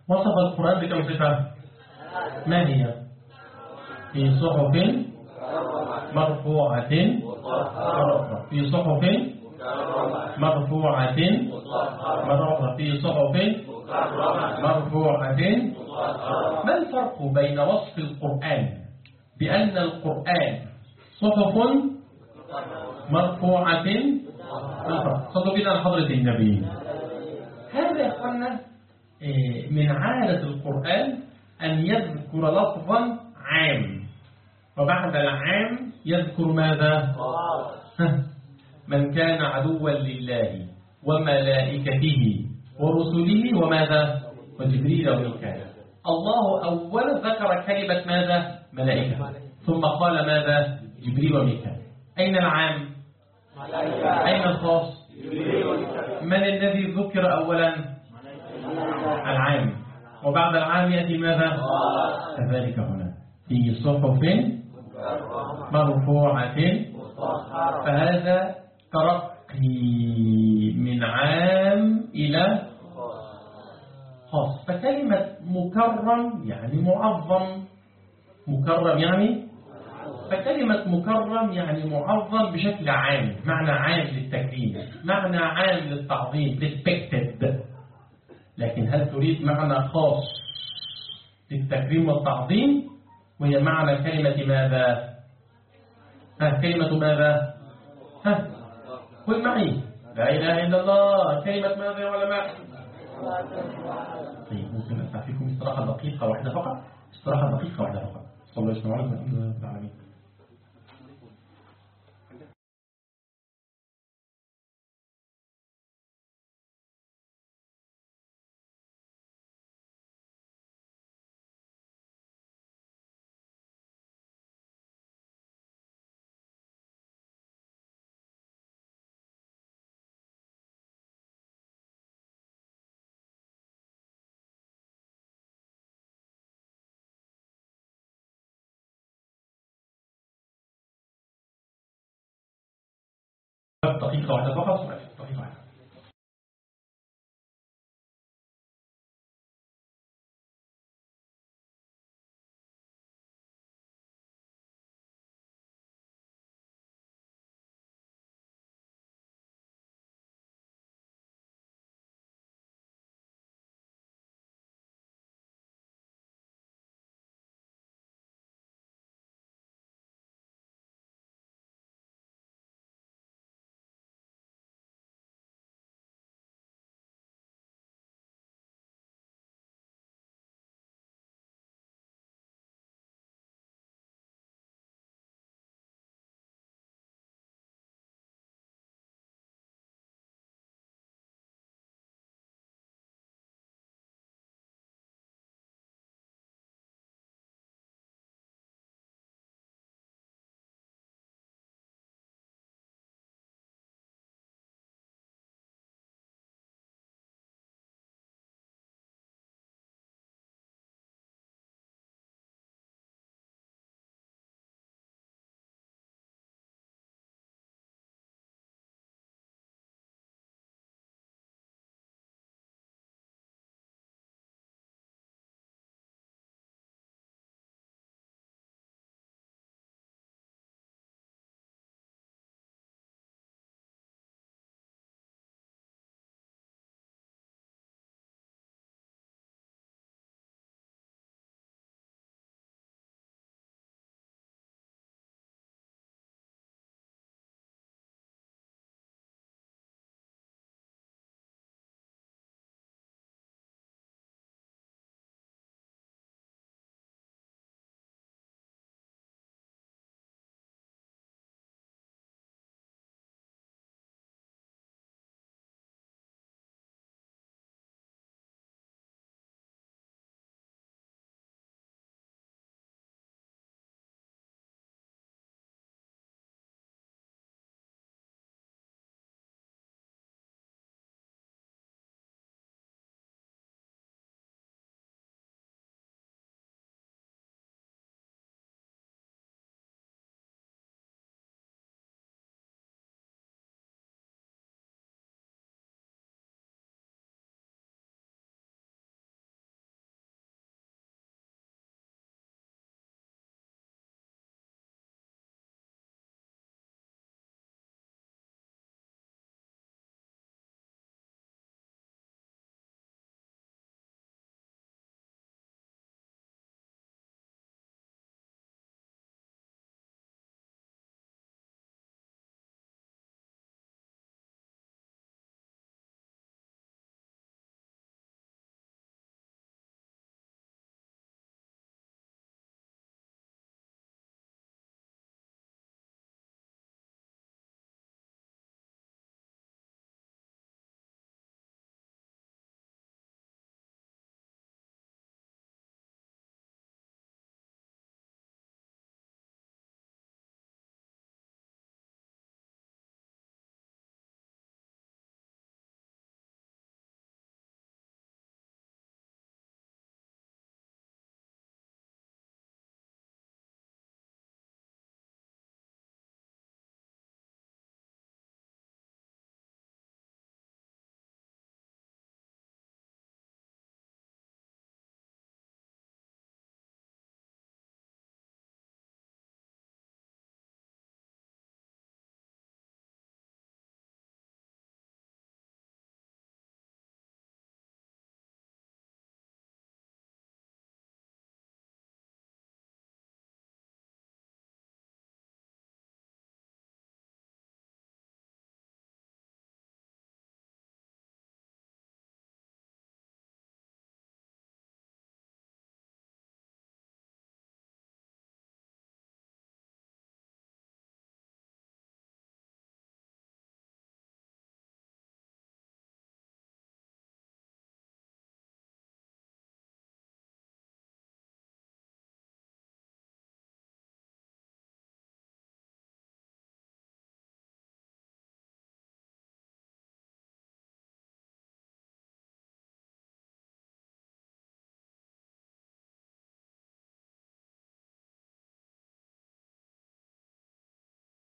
A: وصف القرآن بكم صفة؟ ما هي؟ في صحف مرفوعة مطهرة، في صحف مرفوعة مطهرة، في صحف مرفوعة. ما الفرق بين وصف القرآن بأن القرآن صحف مرفوعة مطهرة؟ صلوا بنا على حضرة النبي. هذا يا اخوانا من عادة القرآن أن يذكر لفظا عام وبعد العام يذكر ماذا؟ من كان عدوا لله وملائكته ورسله وماذا؟ وجبريل وميكائيل. الله أولا ذكر كلمة ماذا؟ ملائكة، ثم قال ماذا؟ جبريل وميكائيل. أين العام؟ أين الخاص؟ من الذي ذكر أولا؟ العام، وبعد العام يأتي ماذا؟ كذلك هنا في صحف مرفوعة، فهذا ترقي من عام إلى خاص. فكلمة مكرم يعني معظم، مكرم يعني، فكلمة مكرم يعني معظم بشكل عام، معنى عام للتكريم، معنى عام للتعظيم respected. لكن هل تريد معنى خاص للتكريم والتعظيم؟ وهي معنى كلمة ماذا؟ كلمة ماذا؟ قل معي لا إله إلا الله. كلمة ماذا يا علماء؟ طيب ممكن أستعفيكم استراحة دقيقة واحدة فقط، استراحة دقيقة واحدة فقط. صلى الله عليه وسلم. الحمد لله رب العالمين. دقيقة واحدة فقط، دقيقة واحدة.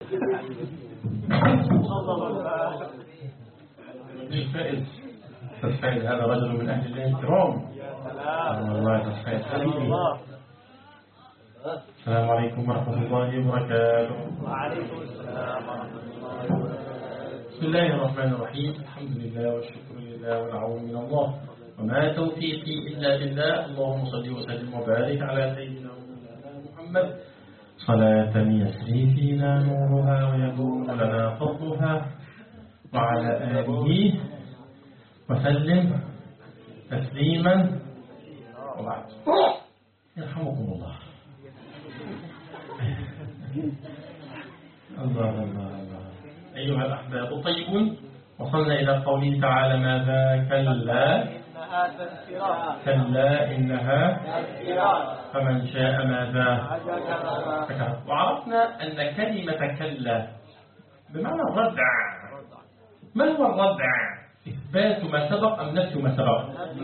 A: الفائز الفائز هذا رجل من أهل الله الكرام. والله الفائز حبيبي. السلام عليكم ورحمة الله وبركاته.
B: وعليكم السلام ورحمة الله وبركاته.
A: بسم الله الرحمن الرحيم. الحمد لله والشكر لله والعون من الله وما توفيقي إلا بالله. اللهم صل وسلم وبارك على سيدنا محمد صلاة يسري فينا نورها ويدوم لنا فضلها وعلى آله وسلم تسليما وبعد. يرحمكم الله. الله الله الله. أيها الأحباب الطيبون، وصلنا إلى قوله تعالى ماذا؟ كلا كلا إنها فمن شاء ماذا؟ وعرفنا أن كلمة كلا بمعنى الردع. ما هو الردع؟ إثبات ما سبق أم نفي ما سبق؟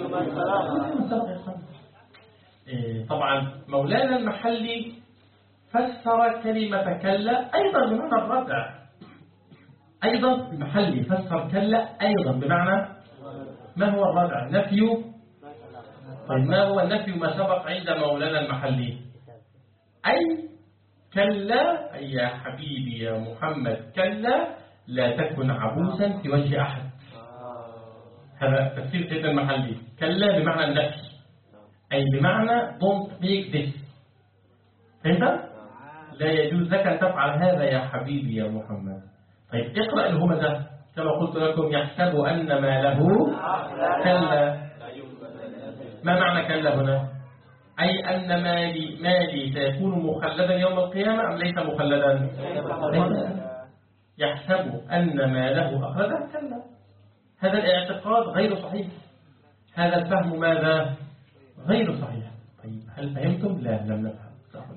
A: طبعا مولانا المحلي فسر كلمة كلا أيضا بمعنى الردع. أيضا المحلي فسر كلا أيضا بمعنى ما هو الردع؟ نفي. طيب ما هو النفي ما سبق عند مولانا المحلي؟ أي كلا أي يا حبيبي يا محمد كلا لا تكن عبوسا في وجه أحد. هذا تفسير سيدنا المحلي. كلا بمعنى النفي أي بمعنى don't make this. فهمت؟ لا يجوز لك أن تفعل هذا يا حبيبي يا محمد. طيب اقرأ الهمزة كما قلت لكم يحسب أن ما له كلا. ما معنى كلا هنا؟ أي أن مالي سيكون مخلدا يوم القيامة أم ليس مخلدا؟ يحسب أن ما له أخرجه كلا. هذا الاعتقاد غير صحيح. هذا الفهم ماذا؟ غير صحيح. طيب هل فهمتم؟ لا لم نفهم.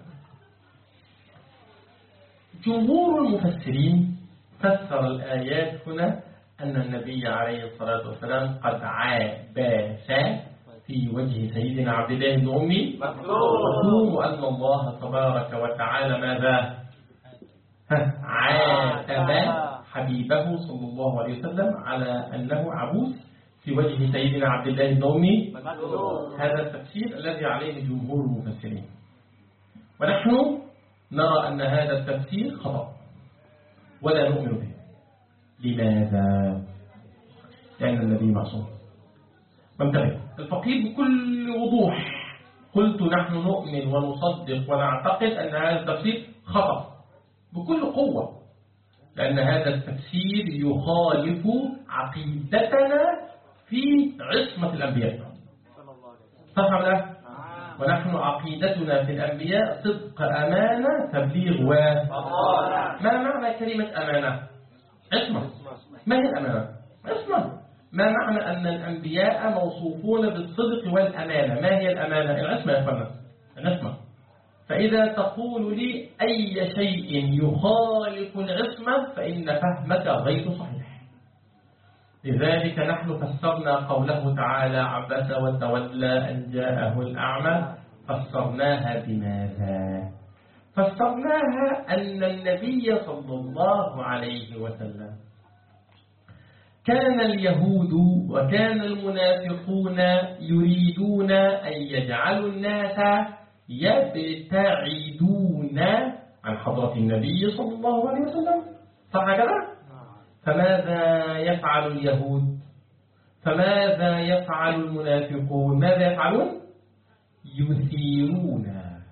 A: جمهور المفسرين فسر الآيات هنا أن النبي عليه الصلاة والسلام قد عابس في وجه سيدنا عبد الله بن أمي مكتوم، وأن الله تبارك وتعالى ماذا؟ عاتب حبيبه صلى الله عليه وسلم على أنه عبوس في وجه سيدنا عبد الله بن أمي. هذا التفسير الذي عليه جمهور المفسرين، ونحن نرى أن هذا التفسير خطأ ولا نؤمن به. لماذا؟ لأن النبي معصوم. وانتبه الفقيه بكل وضوح قلت نحن نؤمن ونصدق ونعتقد أن هذا التفسير خطأ بكل قوة، لأن هذا التفسير يخالف عقيدتنا في عصمة الأنبياء. صح ولا لا؟ ونحن عقيدتنا في الأنبياء صدق أمانة تبليغ ما معنى كلمة أمانة؟ عصمة. ما هي الأمانة؟ عصمة. ما معنى أن الأنبياء موصوفون بالصدق والأمانة؟ ما هي الأمانة؟ العصمة يا فندم، العصمة. فإذا تقول لي أي شيء يخالف العصمة فإن فهمك غير صحيح. لذلك نحن فسرنا قوله تعالى عبس وتولى أن جاءه الأعمى. فسرناها بماذا؟ فسرناها أن النبي صلى الله عليه وسلم كان اليهود وكان المنافقون يريدون أن يجعلوا الناس يبتعدون عن حضرة النبي صلى الله عليه وسلم. صح كده؟ فماذا يفعل اليهود؟ فماذا يفعل المنافقون؟ ماذا يفعلون؟ يثيرون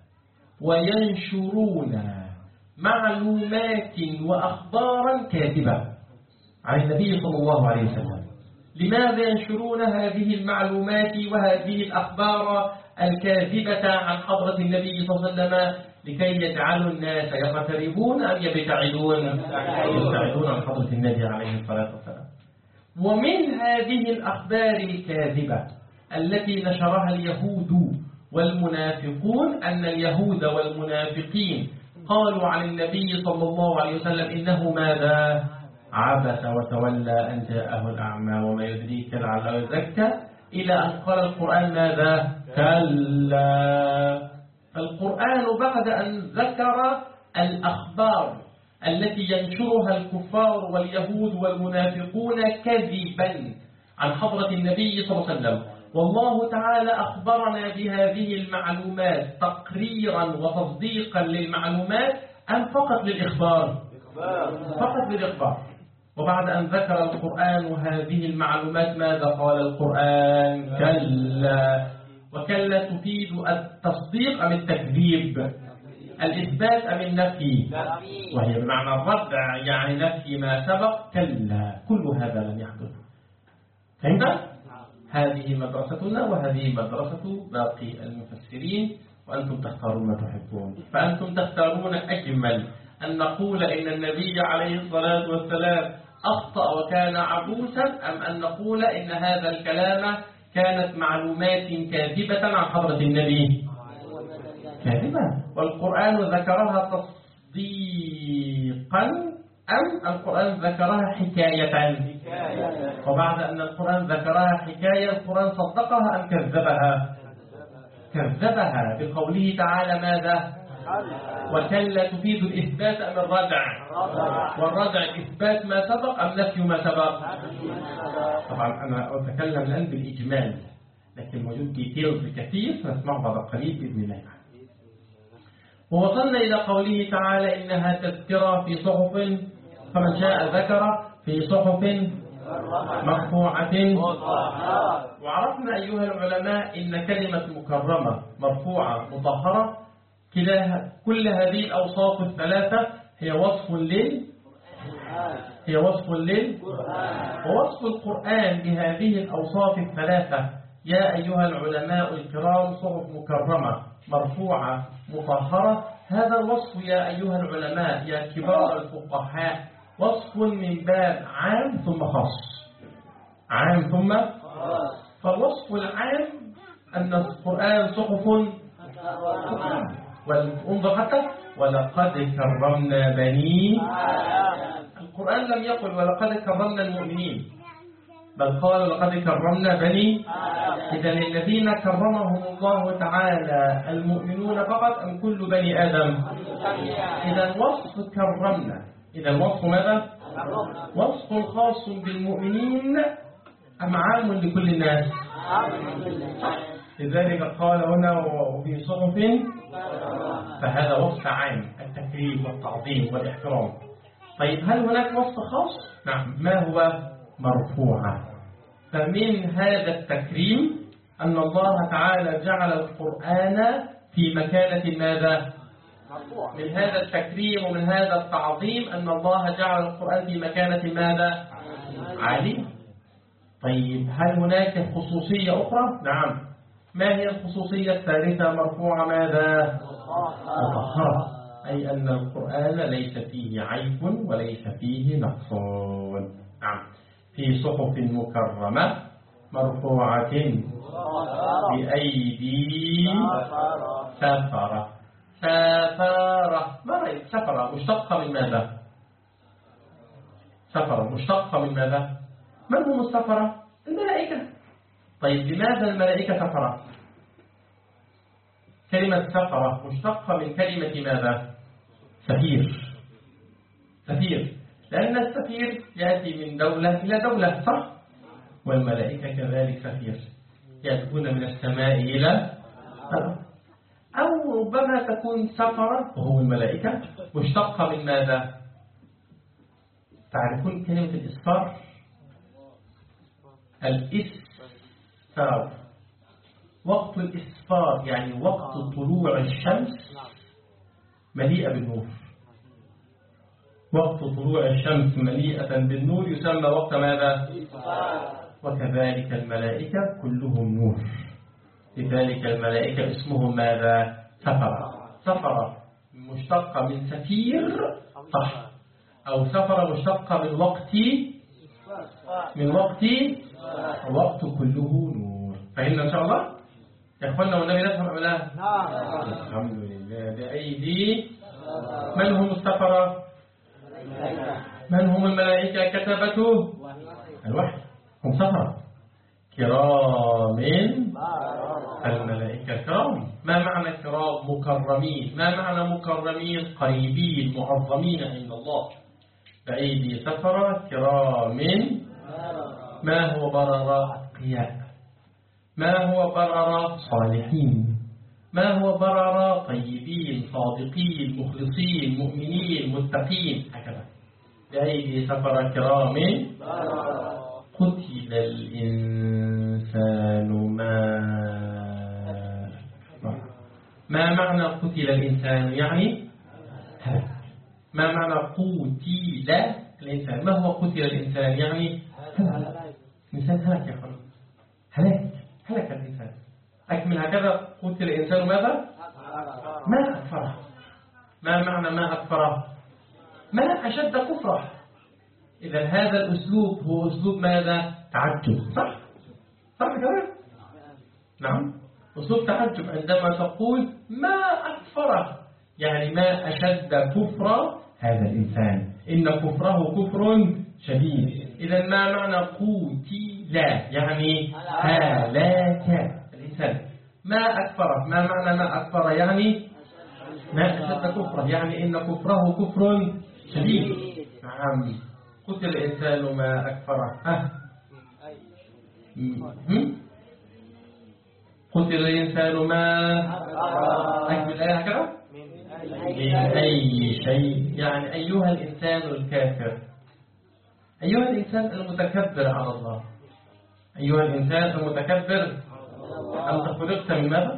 A: وينشرون معلومات وأخبارا كاذبة عن النبي صلى الله عليه وسلم. لماذا ينشرون هذه المعلومات وهذه الأخبار الكاذبة عن حضرة النبي صلى الله عليه وسلم؟ لكي يجعلوا الناس يقتربون أم يبتعدون؟ يبتعدون عن حضرة النبي عليه الصلاة والسلام. ومن هذه الأخبار الكاذبة التي نشرها اليهود والمنافقون أن اليهود والمنافقين قالوا عن النبي صلى الله عليه وسلم إنه ماذا؟ عبس وتولى أن جاءه الأعمى وما يدريك لعله يزكى، إلى أن قال القرآن ماذا؟ كلا. القرآن بعد أن ذكر الأخبار التي ينشرها الكفار واليهود والمنافقون كذبا عن حضرة النبي صلى الله عليه وسلم. والله تعالى أخبرنا بهذه المعلومات تقريرا وتصديقا للمعلومات أم فقط للإخبار؟ فقط للإخبار. وبعد أن ذكر القرآن هذه المعلومات ماذا قال القرآن؟ كلا. وكلا تفيد التصديق أم التكذيب؟ الإثبات أم النفي؟ وهي بمعنى الردع، يعني نفي ما سبق. كلا، كل هذا لم يحدث. فهمت؟ هذه مدرستنا وهذه مدرسة باقي المفسرين، وأنتم تختارون ما تحبون. فأنتم تختارون أجمل أن نقول إن النبي عليه الصلاة والسلام أخطأ وكان عبوسا، أم أن نقول إن هذا الكلام كانت معلومات كاذبة عن حضرة النبي؟ كاذبة. والقرآن ذكرها تصديقا أم القرآن ذكرها حكاية؟ وبعد أن القرآن ذكرها حكاية، القرآن صدقها أم كذبها؟ كذبها بقوله تعالى ماذا؟ وكلا تفيد الإثبات أم الردع؟ والردع إثبات ما سبق أم نفي ما سبق؟ طبعا أنا أتكلم الآن بالإجمال، لكن موجود ديتيلز الكثير سنسمع بعد قليل بإذن الله. ووصلنا إلى قوله تعالى إنها تذكرة في صحف، فمن شاء ذكر في صحف مرفوعة. وعرفنا أيها العلماء إن كلمة مكرمة مرفوعة مطهرة كل هذه الأوصاف الثلاثة هي وصف ووصف القرآن بهذه الأوصاف الثلاثة. يا أيها العلماء الكرام صحف مكرمة مرفوعة مطهرة، هذا الوصف يا أيها العلماء يا كبار الفقهاء وصف من باب عام ثم خاص. عام ثم خاص. فالوصف العام أن القرآن صحف مكرمة. وانظر حتى ولقد كرمنا بني. القرآن لم يقل ولقد كرمنا المؤمنين، بل قال لقد كرمنا بني. إذا الذين كرمهم الله تعالى المؤمنون فقط أم كل بني آدم؟ إذا وصف كرمنا، إذا الوصف ماذا؟ وصف خاص بالمؤمنين أم عام لكل الناس؟ لذلك قال هنا وفي صحف، فهذا وصف عام، التكريم والتعظيم والاحترام. طيب هل هناك وصف خاص؟ نعم. ما هو؟ مرفوعة. فمن هذا التكريم أن الله تعالى جعل القرآن في مكانة ماذا؟ من هذا التكريم ومن هذا التعظيم أن الله جعل القرآن في مكانة ماذا؟ عالية. طيب هل هناك خصوصية أخرى؟ نعم. ما هي الخصوصية الثالثة؟ مرفوعة ماذا؟ مطهرة، أي أن القرآن ليس فيه عيب وليس فيه نقص. نعم. في صحف مكرمة مرفوعة بأيدي سفرة. سفرة، ما رأيك؟ سفرة مشتقة من ماذا؟ سفرة مشتقة من ماذا؟ من هم السفرة؟ الملائكة. طيب لماذا الملائكة سفرة؟ كلمة سفرة مشتقة من كلمة ماذا؟ سفير. سفير، لأن السفير يأتي من دولة إلى دولة، صح؟ والملائكة كذلك سفير، يأتون من السماء إلى الأرض. أو ربما تكون سفرة وهو الملائكة مشتقة من ماذا؟ تعرفون كلمة الإسفار؟ الإسفار وقت الإسفار يعني وقت طلوع الشمس مليئة بالنور. وقت طلوع الشمس مليئة بالنور يسمى وقت ماذا؟ وكذلك الملائكة كلهم نور، لذلك الملائكة اسمهم ماذا؟ سفرة. سفرة مشتقة من سفير، صح، أو سفرة مشتقة من وقت كله نور. فهمنا إن شاء الله؟ يا أخوانا والنبي نفهم أم لا؟ الحمد لله. بأيدي من هم السفرة؟ من هم الملائكة؟ كتبته الوحي، هم سفرة كرام، الملائكة كرام. ما معنى كرام؟ مكرمين. ما معنى مكرمين؟ قريبين معظمين عند الله. بأيدي سفرة كرام. ما هو بررة؟ أتقياء. ما هو بررة؟ صالحين. ما هو بررة؟ طيبين صادقين مخلصين مؤمنين متقين، هكذا. بأيدي سفرة كرام. قتل الإنسان ما معنى قتل الإنسان؟ يعني هلك. ما معنى قتل الإنسان؟ ما هو قتل الإنسان؟ يعني هلك. الإنسان هلك يا أخوان، هلك الإنسان. أكمل هكذا. قتل الإنسان ماذا؟ ما أكفره. ما معنى ما أكفره؟ ما أشد كفره. إذا هذا الأسلوب هو أسلوب ماذا؟ تعجب. صح كده؟ نعم، أسلوب تعجب. عندما تقول ما أكفره يعني ما أشد كفر هذا الإنسان، إن كفره كفر شديد. إذا ما معنى قتل؟ يعني هلاك الإنسان. ما أكفره. ما معنى ما أكفره؟ يعني ما أشد كفره، يعني إن كفره كفر شديد. نعم. قتل الإنسان ما أكفره. قتل الإنسان ما أكمل الآية هكذا. من أي شيء يعني أيها الإنسان الكافر، أيها الإنسان المتكبر على الله، أيها الإنسان المتكبر. أنت خلقت من ماذا؟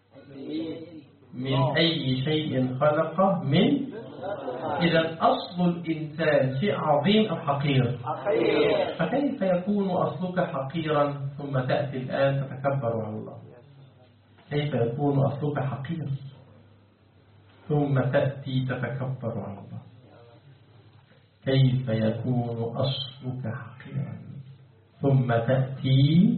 A: من أي شيء خلقه؟ من. إذا أصل الإنسان شيء عظيم أم حقير؟ فكيف يكون أصلك حقيرا ثم تأتي الآن تتكبر على الله؟ كيف يكون أصلك حقير ثم تأتي تتكبر على الله؟ كيف يكون أصلك حقيرا ثم تأتي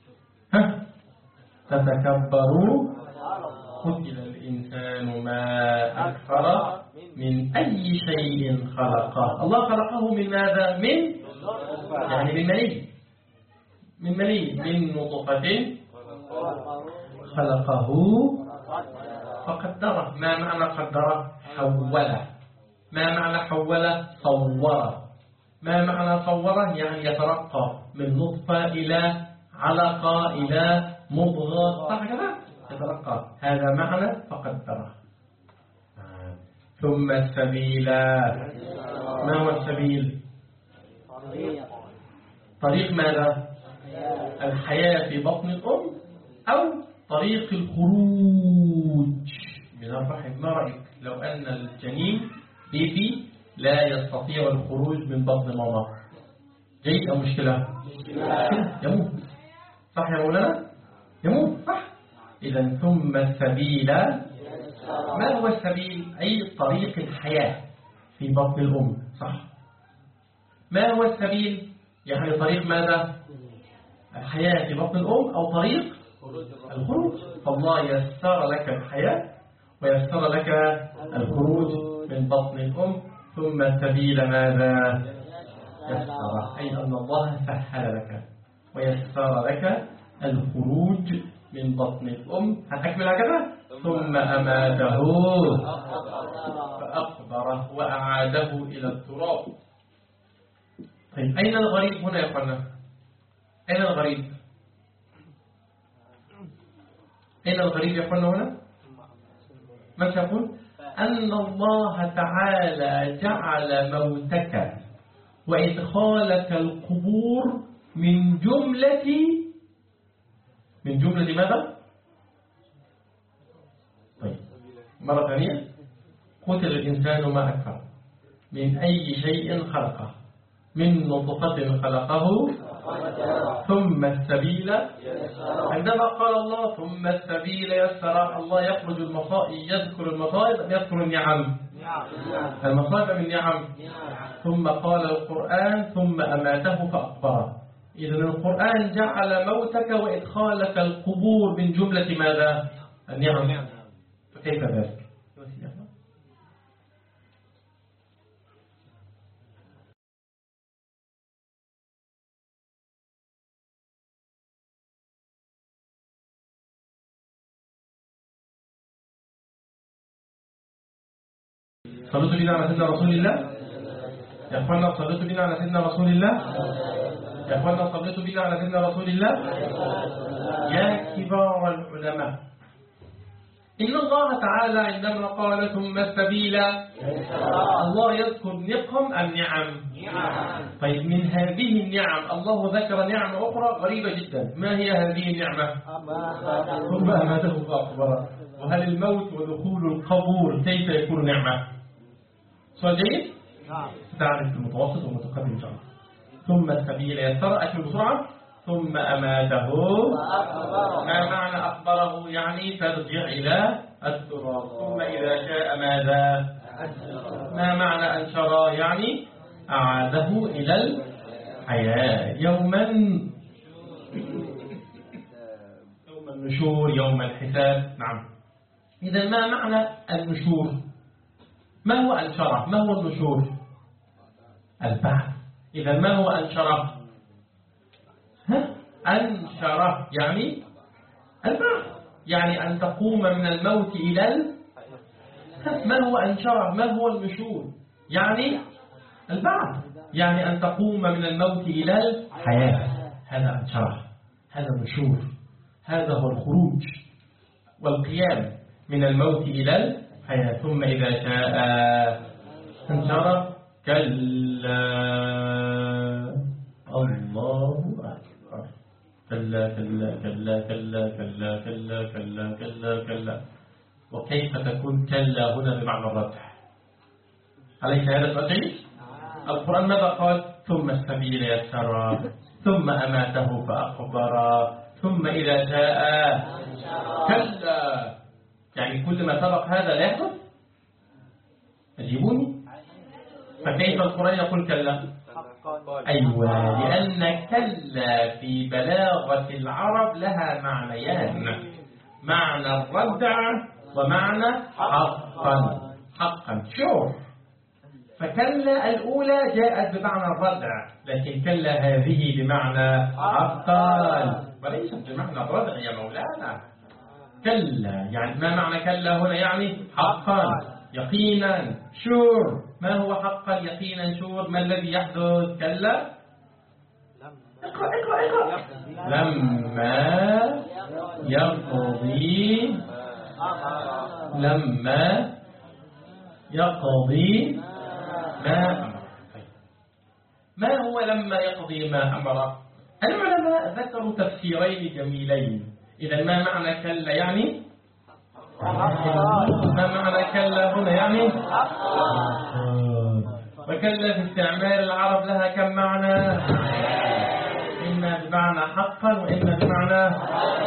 A: تتكبر؟ قتل الإنسان ما أكفر من أي شيء خلقه. الله خلقه من ماذا؟ من يعني من مني من نطفة خلقه فقدره. ما معنى قدره؟ حوله. ما معنى حوله؟ صوره. ما معنى صوره؟ يعني يترقى من نطفة إلى علقة إلى مضغة، صح كده؟ يترقى. هذا معنى فقدره. ثم السبيل. ما هو السبيل؟ طريق ماذا؟ الحياة في بطن الأم أو طريق الخروج من الرحم. ما رأيك لو أن الجنين بيبي لا يستطيع الخروج من بطن ماما؟ جيد أو مشكلة؟ يموت، صح يا مولانا؟ يموت، صح. إذا ثم السبيل. ما هو السبيل؟ أي طريق الحياة في بطن الأم، صح. ما هو السبيل؟ يعني طريق ماذا؟ الحياة في بطن الأم أو طريق الخروج. فالله يسر لك الحياة ويسر لك الخروج من بطن الأم. ثم السبيل ماذا؟ يسر، أي أن الله سهل لك ويسر لك الخروج من بطن الأم. هتكمل هكذا. ثم أماته فأقبره وأعاده إلى التراب. طيب أين الغريب هنا يا أخوانا؟ أين الغريب؟ أين الغريب يا أخوانا هنا؟ ما سيقول؟ أن الله تعالى جعل موتك وإدخالك القبور من جملة ماذا؟ طيب مرة ثانية. قتل الإنسان ما أكفر من أي شيء خلقه؟ من نطفة خلقه ثم السبيل. عندما قال الله ثم السبيل يسر، الله يخرج المصائب، يذكر المصائب، يذكر النعم. المصائب من نعم. ثم قال القرآن ثم أماته فأقبره. إذن القرآن جعل موتك وإدخالك القبور من جملة ماذا؟ النعم. فكيف ذلك؟ صليتوا بنا على سيدنا رسول الله؟ يا اخوانا صليتوا بنا على سيدنا رسول الله؟ يا اخوانا صليتوا بنا على سيدنا رسول الله؟ يا كبار العلماء، إن الله تعالى عندما قال ثم السبيل، الله يذكر نقم أم نعم؟ طيب من هذه النعم الله ذكر نعمة أخرى غريبة جدا. ما هي هذه النعمة؟ ثم أماته فأقبره. وهل الموت ودخول القبور كيف يكون نعمة؟ سؤال جيد؟ تعرف المتوسط والمتقدم إن شاء الله. ثم السبيل يسر، أكل بسرعة. ثم أماته، ما معنى أخبره؟ يعني ترجع إلى التراب. ثم إذا شاء ماذا؟ ما معنى أنشر؟ يعني أعاده إلى الحياة. يوما النشور، يوم الحساب. نعم. إذا ما معنى النشور؟ ما هو أنشره؟ ما هو النشور؟ البعث. إذا ما هو أنشره؟ أنشره يعني البعث، يعني أن تقوم من الموت إلى ما هو أنشره؟ ما هو النشور؟ يعني البعث، يعني أن تقوم من الموت إلى الحياة. هذا أنشره، هذا النشور، هذا هو الخروج والقيام من الموت إلى الحياة. ثم إذا شاء أنشره. كلا الله أكبر. كلا كلا كلا كلا كلا كلا كلا كلا كلا. وكيف تكون كلا هنا بمعنى الردع؟ أليس هذا سؤال؟ القرآن ماذا قال؟ ثم السبيل يسر، ثم أماته فأقبر، ثم إذا شاء كلا. يعني كل ما سبق هذا لا يحدث؟ أجيبوني. فكيف القرآن يقول كلا؟ أيوة، لأن كلا في بلاغة العرب لها معنيان، معنى الردع ومعنى حقا. حقا شوف، فكلا الأولى جاءت بمعنى الردع، لكن كلا هذه بمعنى حقا وليست بمعنى الردع يا مولانا. كلا يعني ما معنى كلا هنا؟ يعني حقا يقينا شور. ما هو حقا يقينا شور؟ ما الذي يحدث؟ كلا اقرأ اقرأ اقرأ. لما يقضي ما أمر. ما هو لما يقضي ما أمر؟ العلماء ذكروا تفسيرين جميلين. إذا ما معنى كلا؟ يعني ما معنى كلا هنا؟ يعني وكلا في استعمال العرب لها كم معنى؟ إما بمعنى حقا وإما بمعنى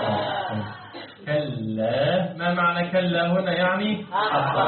A: كلا. ما معنى كلا هنا؟ يعني حقا.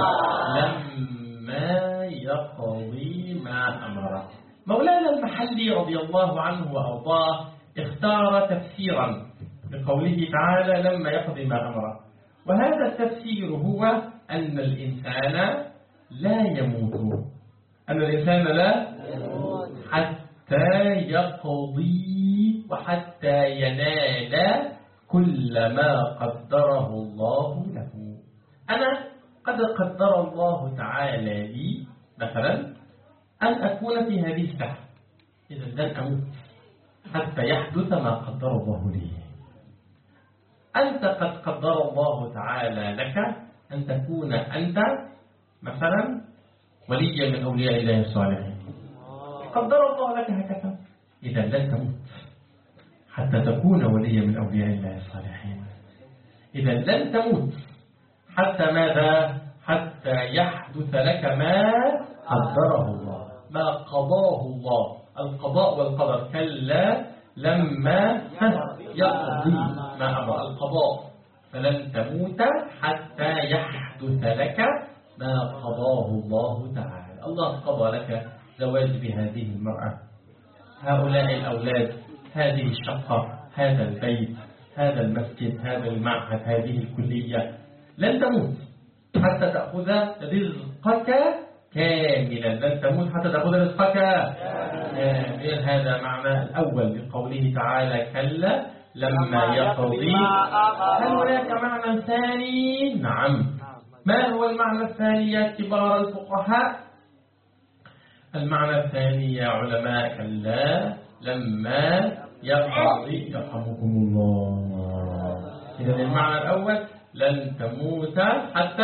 A: لما يقضي ما أمر. مولانا المحلي رضي الله عنه وأرضاه اختار تفسيرا لقوله تعالى لما يقضي ما أمر، وهذا التفسير هو أن الإنسان لا يموت، أن الإنسان لا حتى يقضي وحتى ينال كل ما قدره الله له. أنا قد قدر الله تعالى لي مثلا أن أكون في هذه الساعة، إذا لن أموت حتى يحدث ما قدر الله لي. أنت قد قدر الله تعالى لك أن تكون أنت مثلا وليا من أولياء الله الصالحين، قدر الله لك هكذا، إذا لن تموت حتى تكون وليا من أولياء الله الصالحين. إذا لن تموت حتى ماذا؟ حتى يحدث لك ما قدره الله، ما قضاه الله، القضاء والقدر. كلا لما يقضي ما أمر، القضاء. فلن تموت حتى يحدث لك ما قضاه الله تعالى. الله قضى لك زواج بهذه المرأة، هؤلاء الأولاد، هذه الشقة، هذا البيت، هذا المسجد، هذا المعهد، هذه الكلية. لن تموت حتى تأخذ رزقك كاملا، لن تموت حتى تأخذ رزقك كاملا. هذا معنى الأول لقوله تعالى كلا لما يقضي. هل هناك معنى ثاني؟ نعم، ما هو المعنى الثاني يا كبار الفقهاء؟ المعنى الثاني يا علماء كلا لما يقضي يرحمكم الله. إذا المعنى الأول لن تموت حتى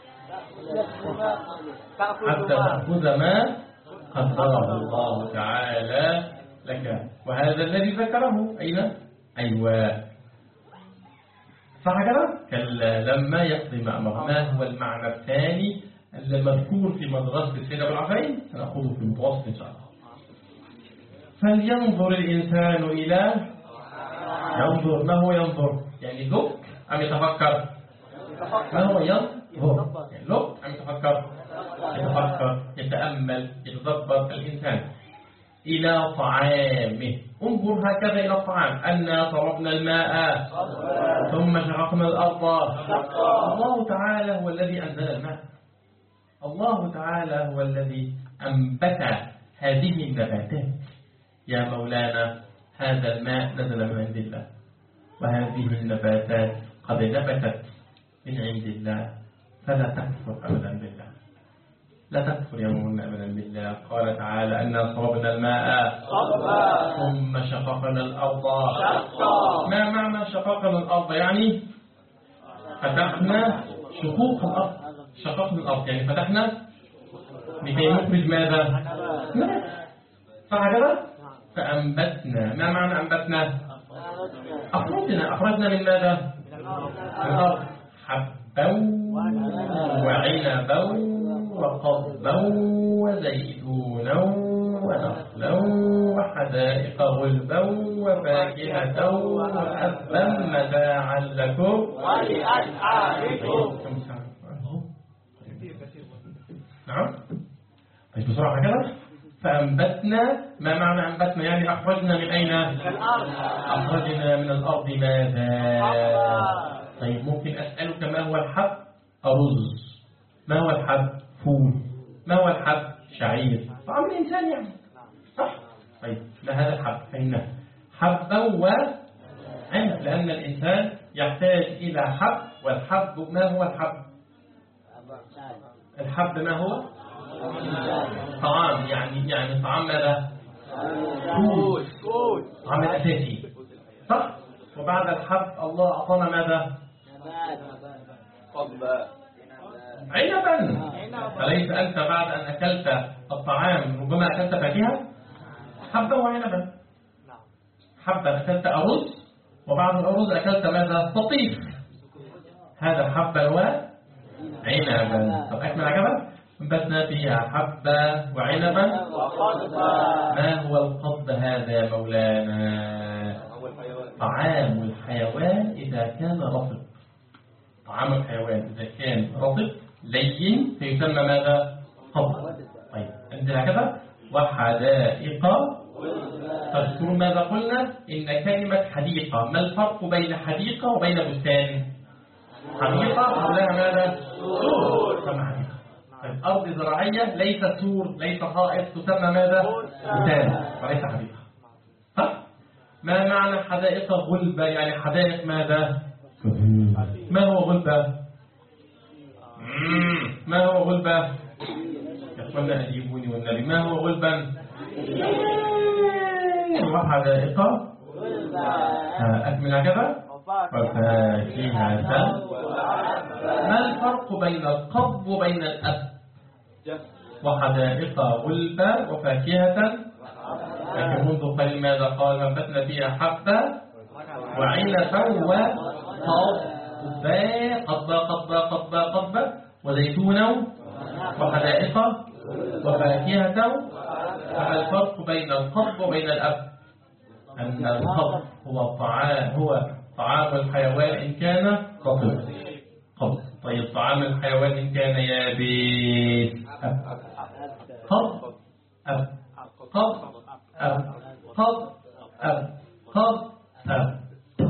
A: تأخذ ما قدره الله تعالى لك، وهذا الذي ذكره أين؟ أيوة فهكذا كلا لما يقضي ما أمره. ما هو المعنى الثاني المذكور في مدرسة السيد أبو العفين؟ سنأخذه في المتوسط إن شاء الله. فلينظر الإنسان إلى ينظر. ما هو ينظر؟ يعني لك أم يتفكر؟ ما هو ينظر؟ يعني لك أم يتفكر؟ يتفكر، يتأمل، يتدبر الإنسان إلى طعامه. انظر هكذا إلى الطعام. أنا صرفنا الماء ثم شققنا الأرض. الله تعالى هو الذي أنزل الماء، الله تعالى هو الذي أنبت هذه النباتات. يا مولانا هذا الماء نزل من عند الله، وهذه النباتات قد نبتت من عند الله، فلا تكفر أبدا بالله، لا تكفر يا مولانا أبدا بالله. قال تعالى أنا صرفنا الماء ثم شققنا الأرض. ما معنى شققنا الأرض؟ يعني فتحنا شقوق الأرض. شققنا الأرض يعني فتحنا لكي نخرج ماذا؟ نبات. فهكذا فأنبتنا. ما معنى أنبتنا؟ أخرجنا من ماذا؟ من الأرض حبا وعنبا وقضبا وزيتونا ونخلا وحدائق غلبا وفاكهة وأبا متاعا لكم ولأنعامكم. نعم طيب بسرعة كده. فأنبتنا. ما معنى أنبتنا؟ يعني أخرجنا من أين؟ أخرجنا من الأرض ماذا؟ طيب ممكن أسألك ما هو الحب؟ أرز. ما هو الحب؟ فول. ما هو الحب؟ شعير. طعام الإنسان يعني صح؟ طيب ما هذا الحب؟ فإنه حبا وعنب، لأن الإنسان يحتاج إلى حب. والحب ما هو الحب؟ الحب ما هو؟ طعام. يعني طعام ماذا؟ فول. طعام الأساسي صح؟ وبعد الحب الله أعطانا ماذا؟ عنبا. أليس أنت بعد أن أكلت الطعام ربما أكلت فاكهة؟ حبا وعنبا. حبا أكلت أرز، وبعد الأرز أكلت ماذا؟ فطير. هذا حبا وعنبا. طب أكمل هكذا. أنبتنا فيها حبا وعنبا. ما هو القضب هذا يا مولانا؟ طعام الحيوان إذا كان رطب. طعام الحيوان إذا كان رطب لين فيسمى ماذا؟ قضب. طيب انزل هكذا. وحدائق. تذكرون ماذا قلنا؟ إن كلمة حديقة، ما الفرق بين حديقة وبين بستان؟ حديقة لها ماذا؟ سور. تسمى حديقة. طيب أرض زراعية ليس سور ليس حائط تسمى ماذا؟ بستان وليس حديقة. صح؟ ما معنى حدائق غلبة؟ يعني حدائق ماذا؟ ما هو غلبة؟ ما هو غلبة؟ يا اخوانا أجيبوني والنبي. ما هو غلبا؟ وحدائق أكمل هكذا. وفاكهة. ما الفرق بين القضب وبين الأب؟ وحدائق غلبة وفاكهة. لكن منذ قليل ماذا قال؟ أنبتنا فيها حبة وعنبا وقضبا وزيتونا وحدائق وفاكهة. فما الفرق بين القضب وبين الأب؟ أن القضب هو طعام الحيوان إن كان رطب. قضب. طيب طعام الحيوان إن كان يابس؟ قضب. قضب. قضب. قضب.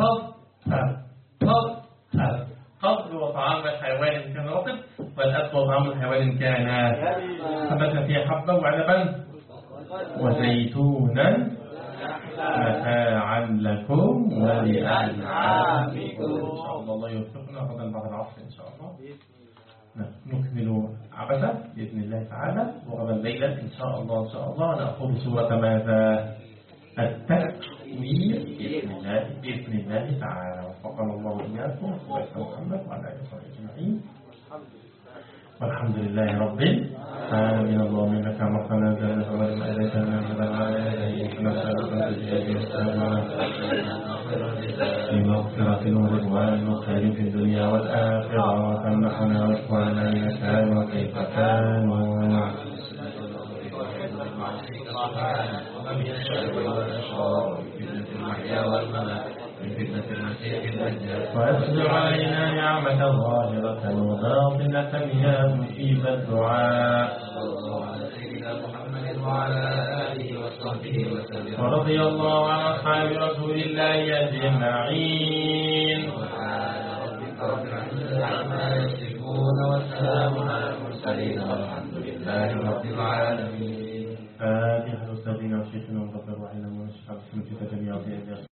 A: قضب هو طعام الحيوان إن كان رطب، والأب هو طعام الحيوان إن كان ثبت فيه حبا وعنبا وزيتونا متاعا لكم ولأنعامكم. إن شاء الله يوفقنا غدا بعد العصر إن شاء الله. نكمل عبثا بإذن الله تعالى، وغدا الليلة إن شاء الله نأخذ سورة ماذا؟ التكوير بإذن الله تعالى. وفقنا الله وإياكم وإياكم محمد وعلى آله وصحبه أجمعين، والحمد لله رب العالمين. اللهم إنك أمرتنا بأن ولما أتيتنا من العالمين نسألك أن تجعل السلام في مغفرة ورضوان وخير في الدنيا والآخرة، وتمنحنا وإخواننا من كانوا وكيف كانوا ومن الشر والأشرار وفتنة المحيا والممات من فتنة المسيح الدجال، وأسبغ علينا نعمة ظاهرة وباطنة يا مجيب الدعاء. صلى الله على سيدنا محمد وعلى آله وصحبه وسلم. ورضي الله عن أصحاب رسول الله أجمعين. سبحان ربك رب العزة عما يصفون وسلام على المرسلين والحمد لله رب العالمين. فاتحة أستاذنا وشيخنا ورب الرحيم ونشهد بسمتك جميعا.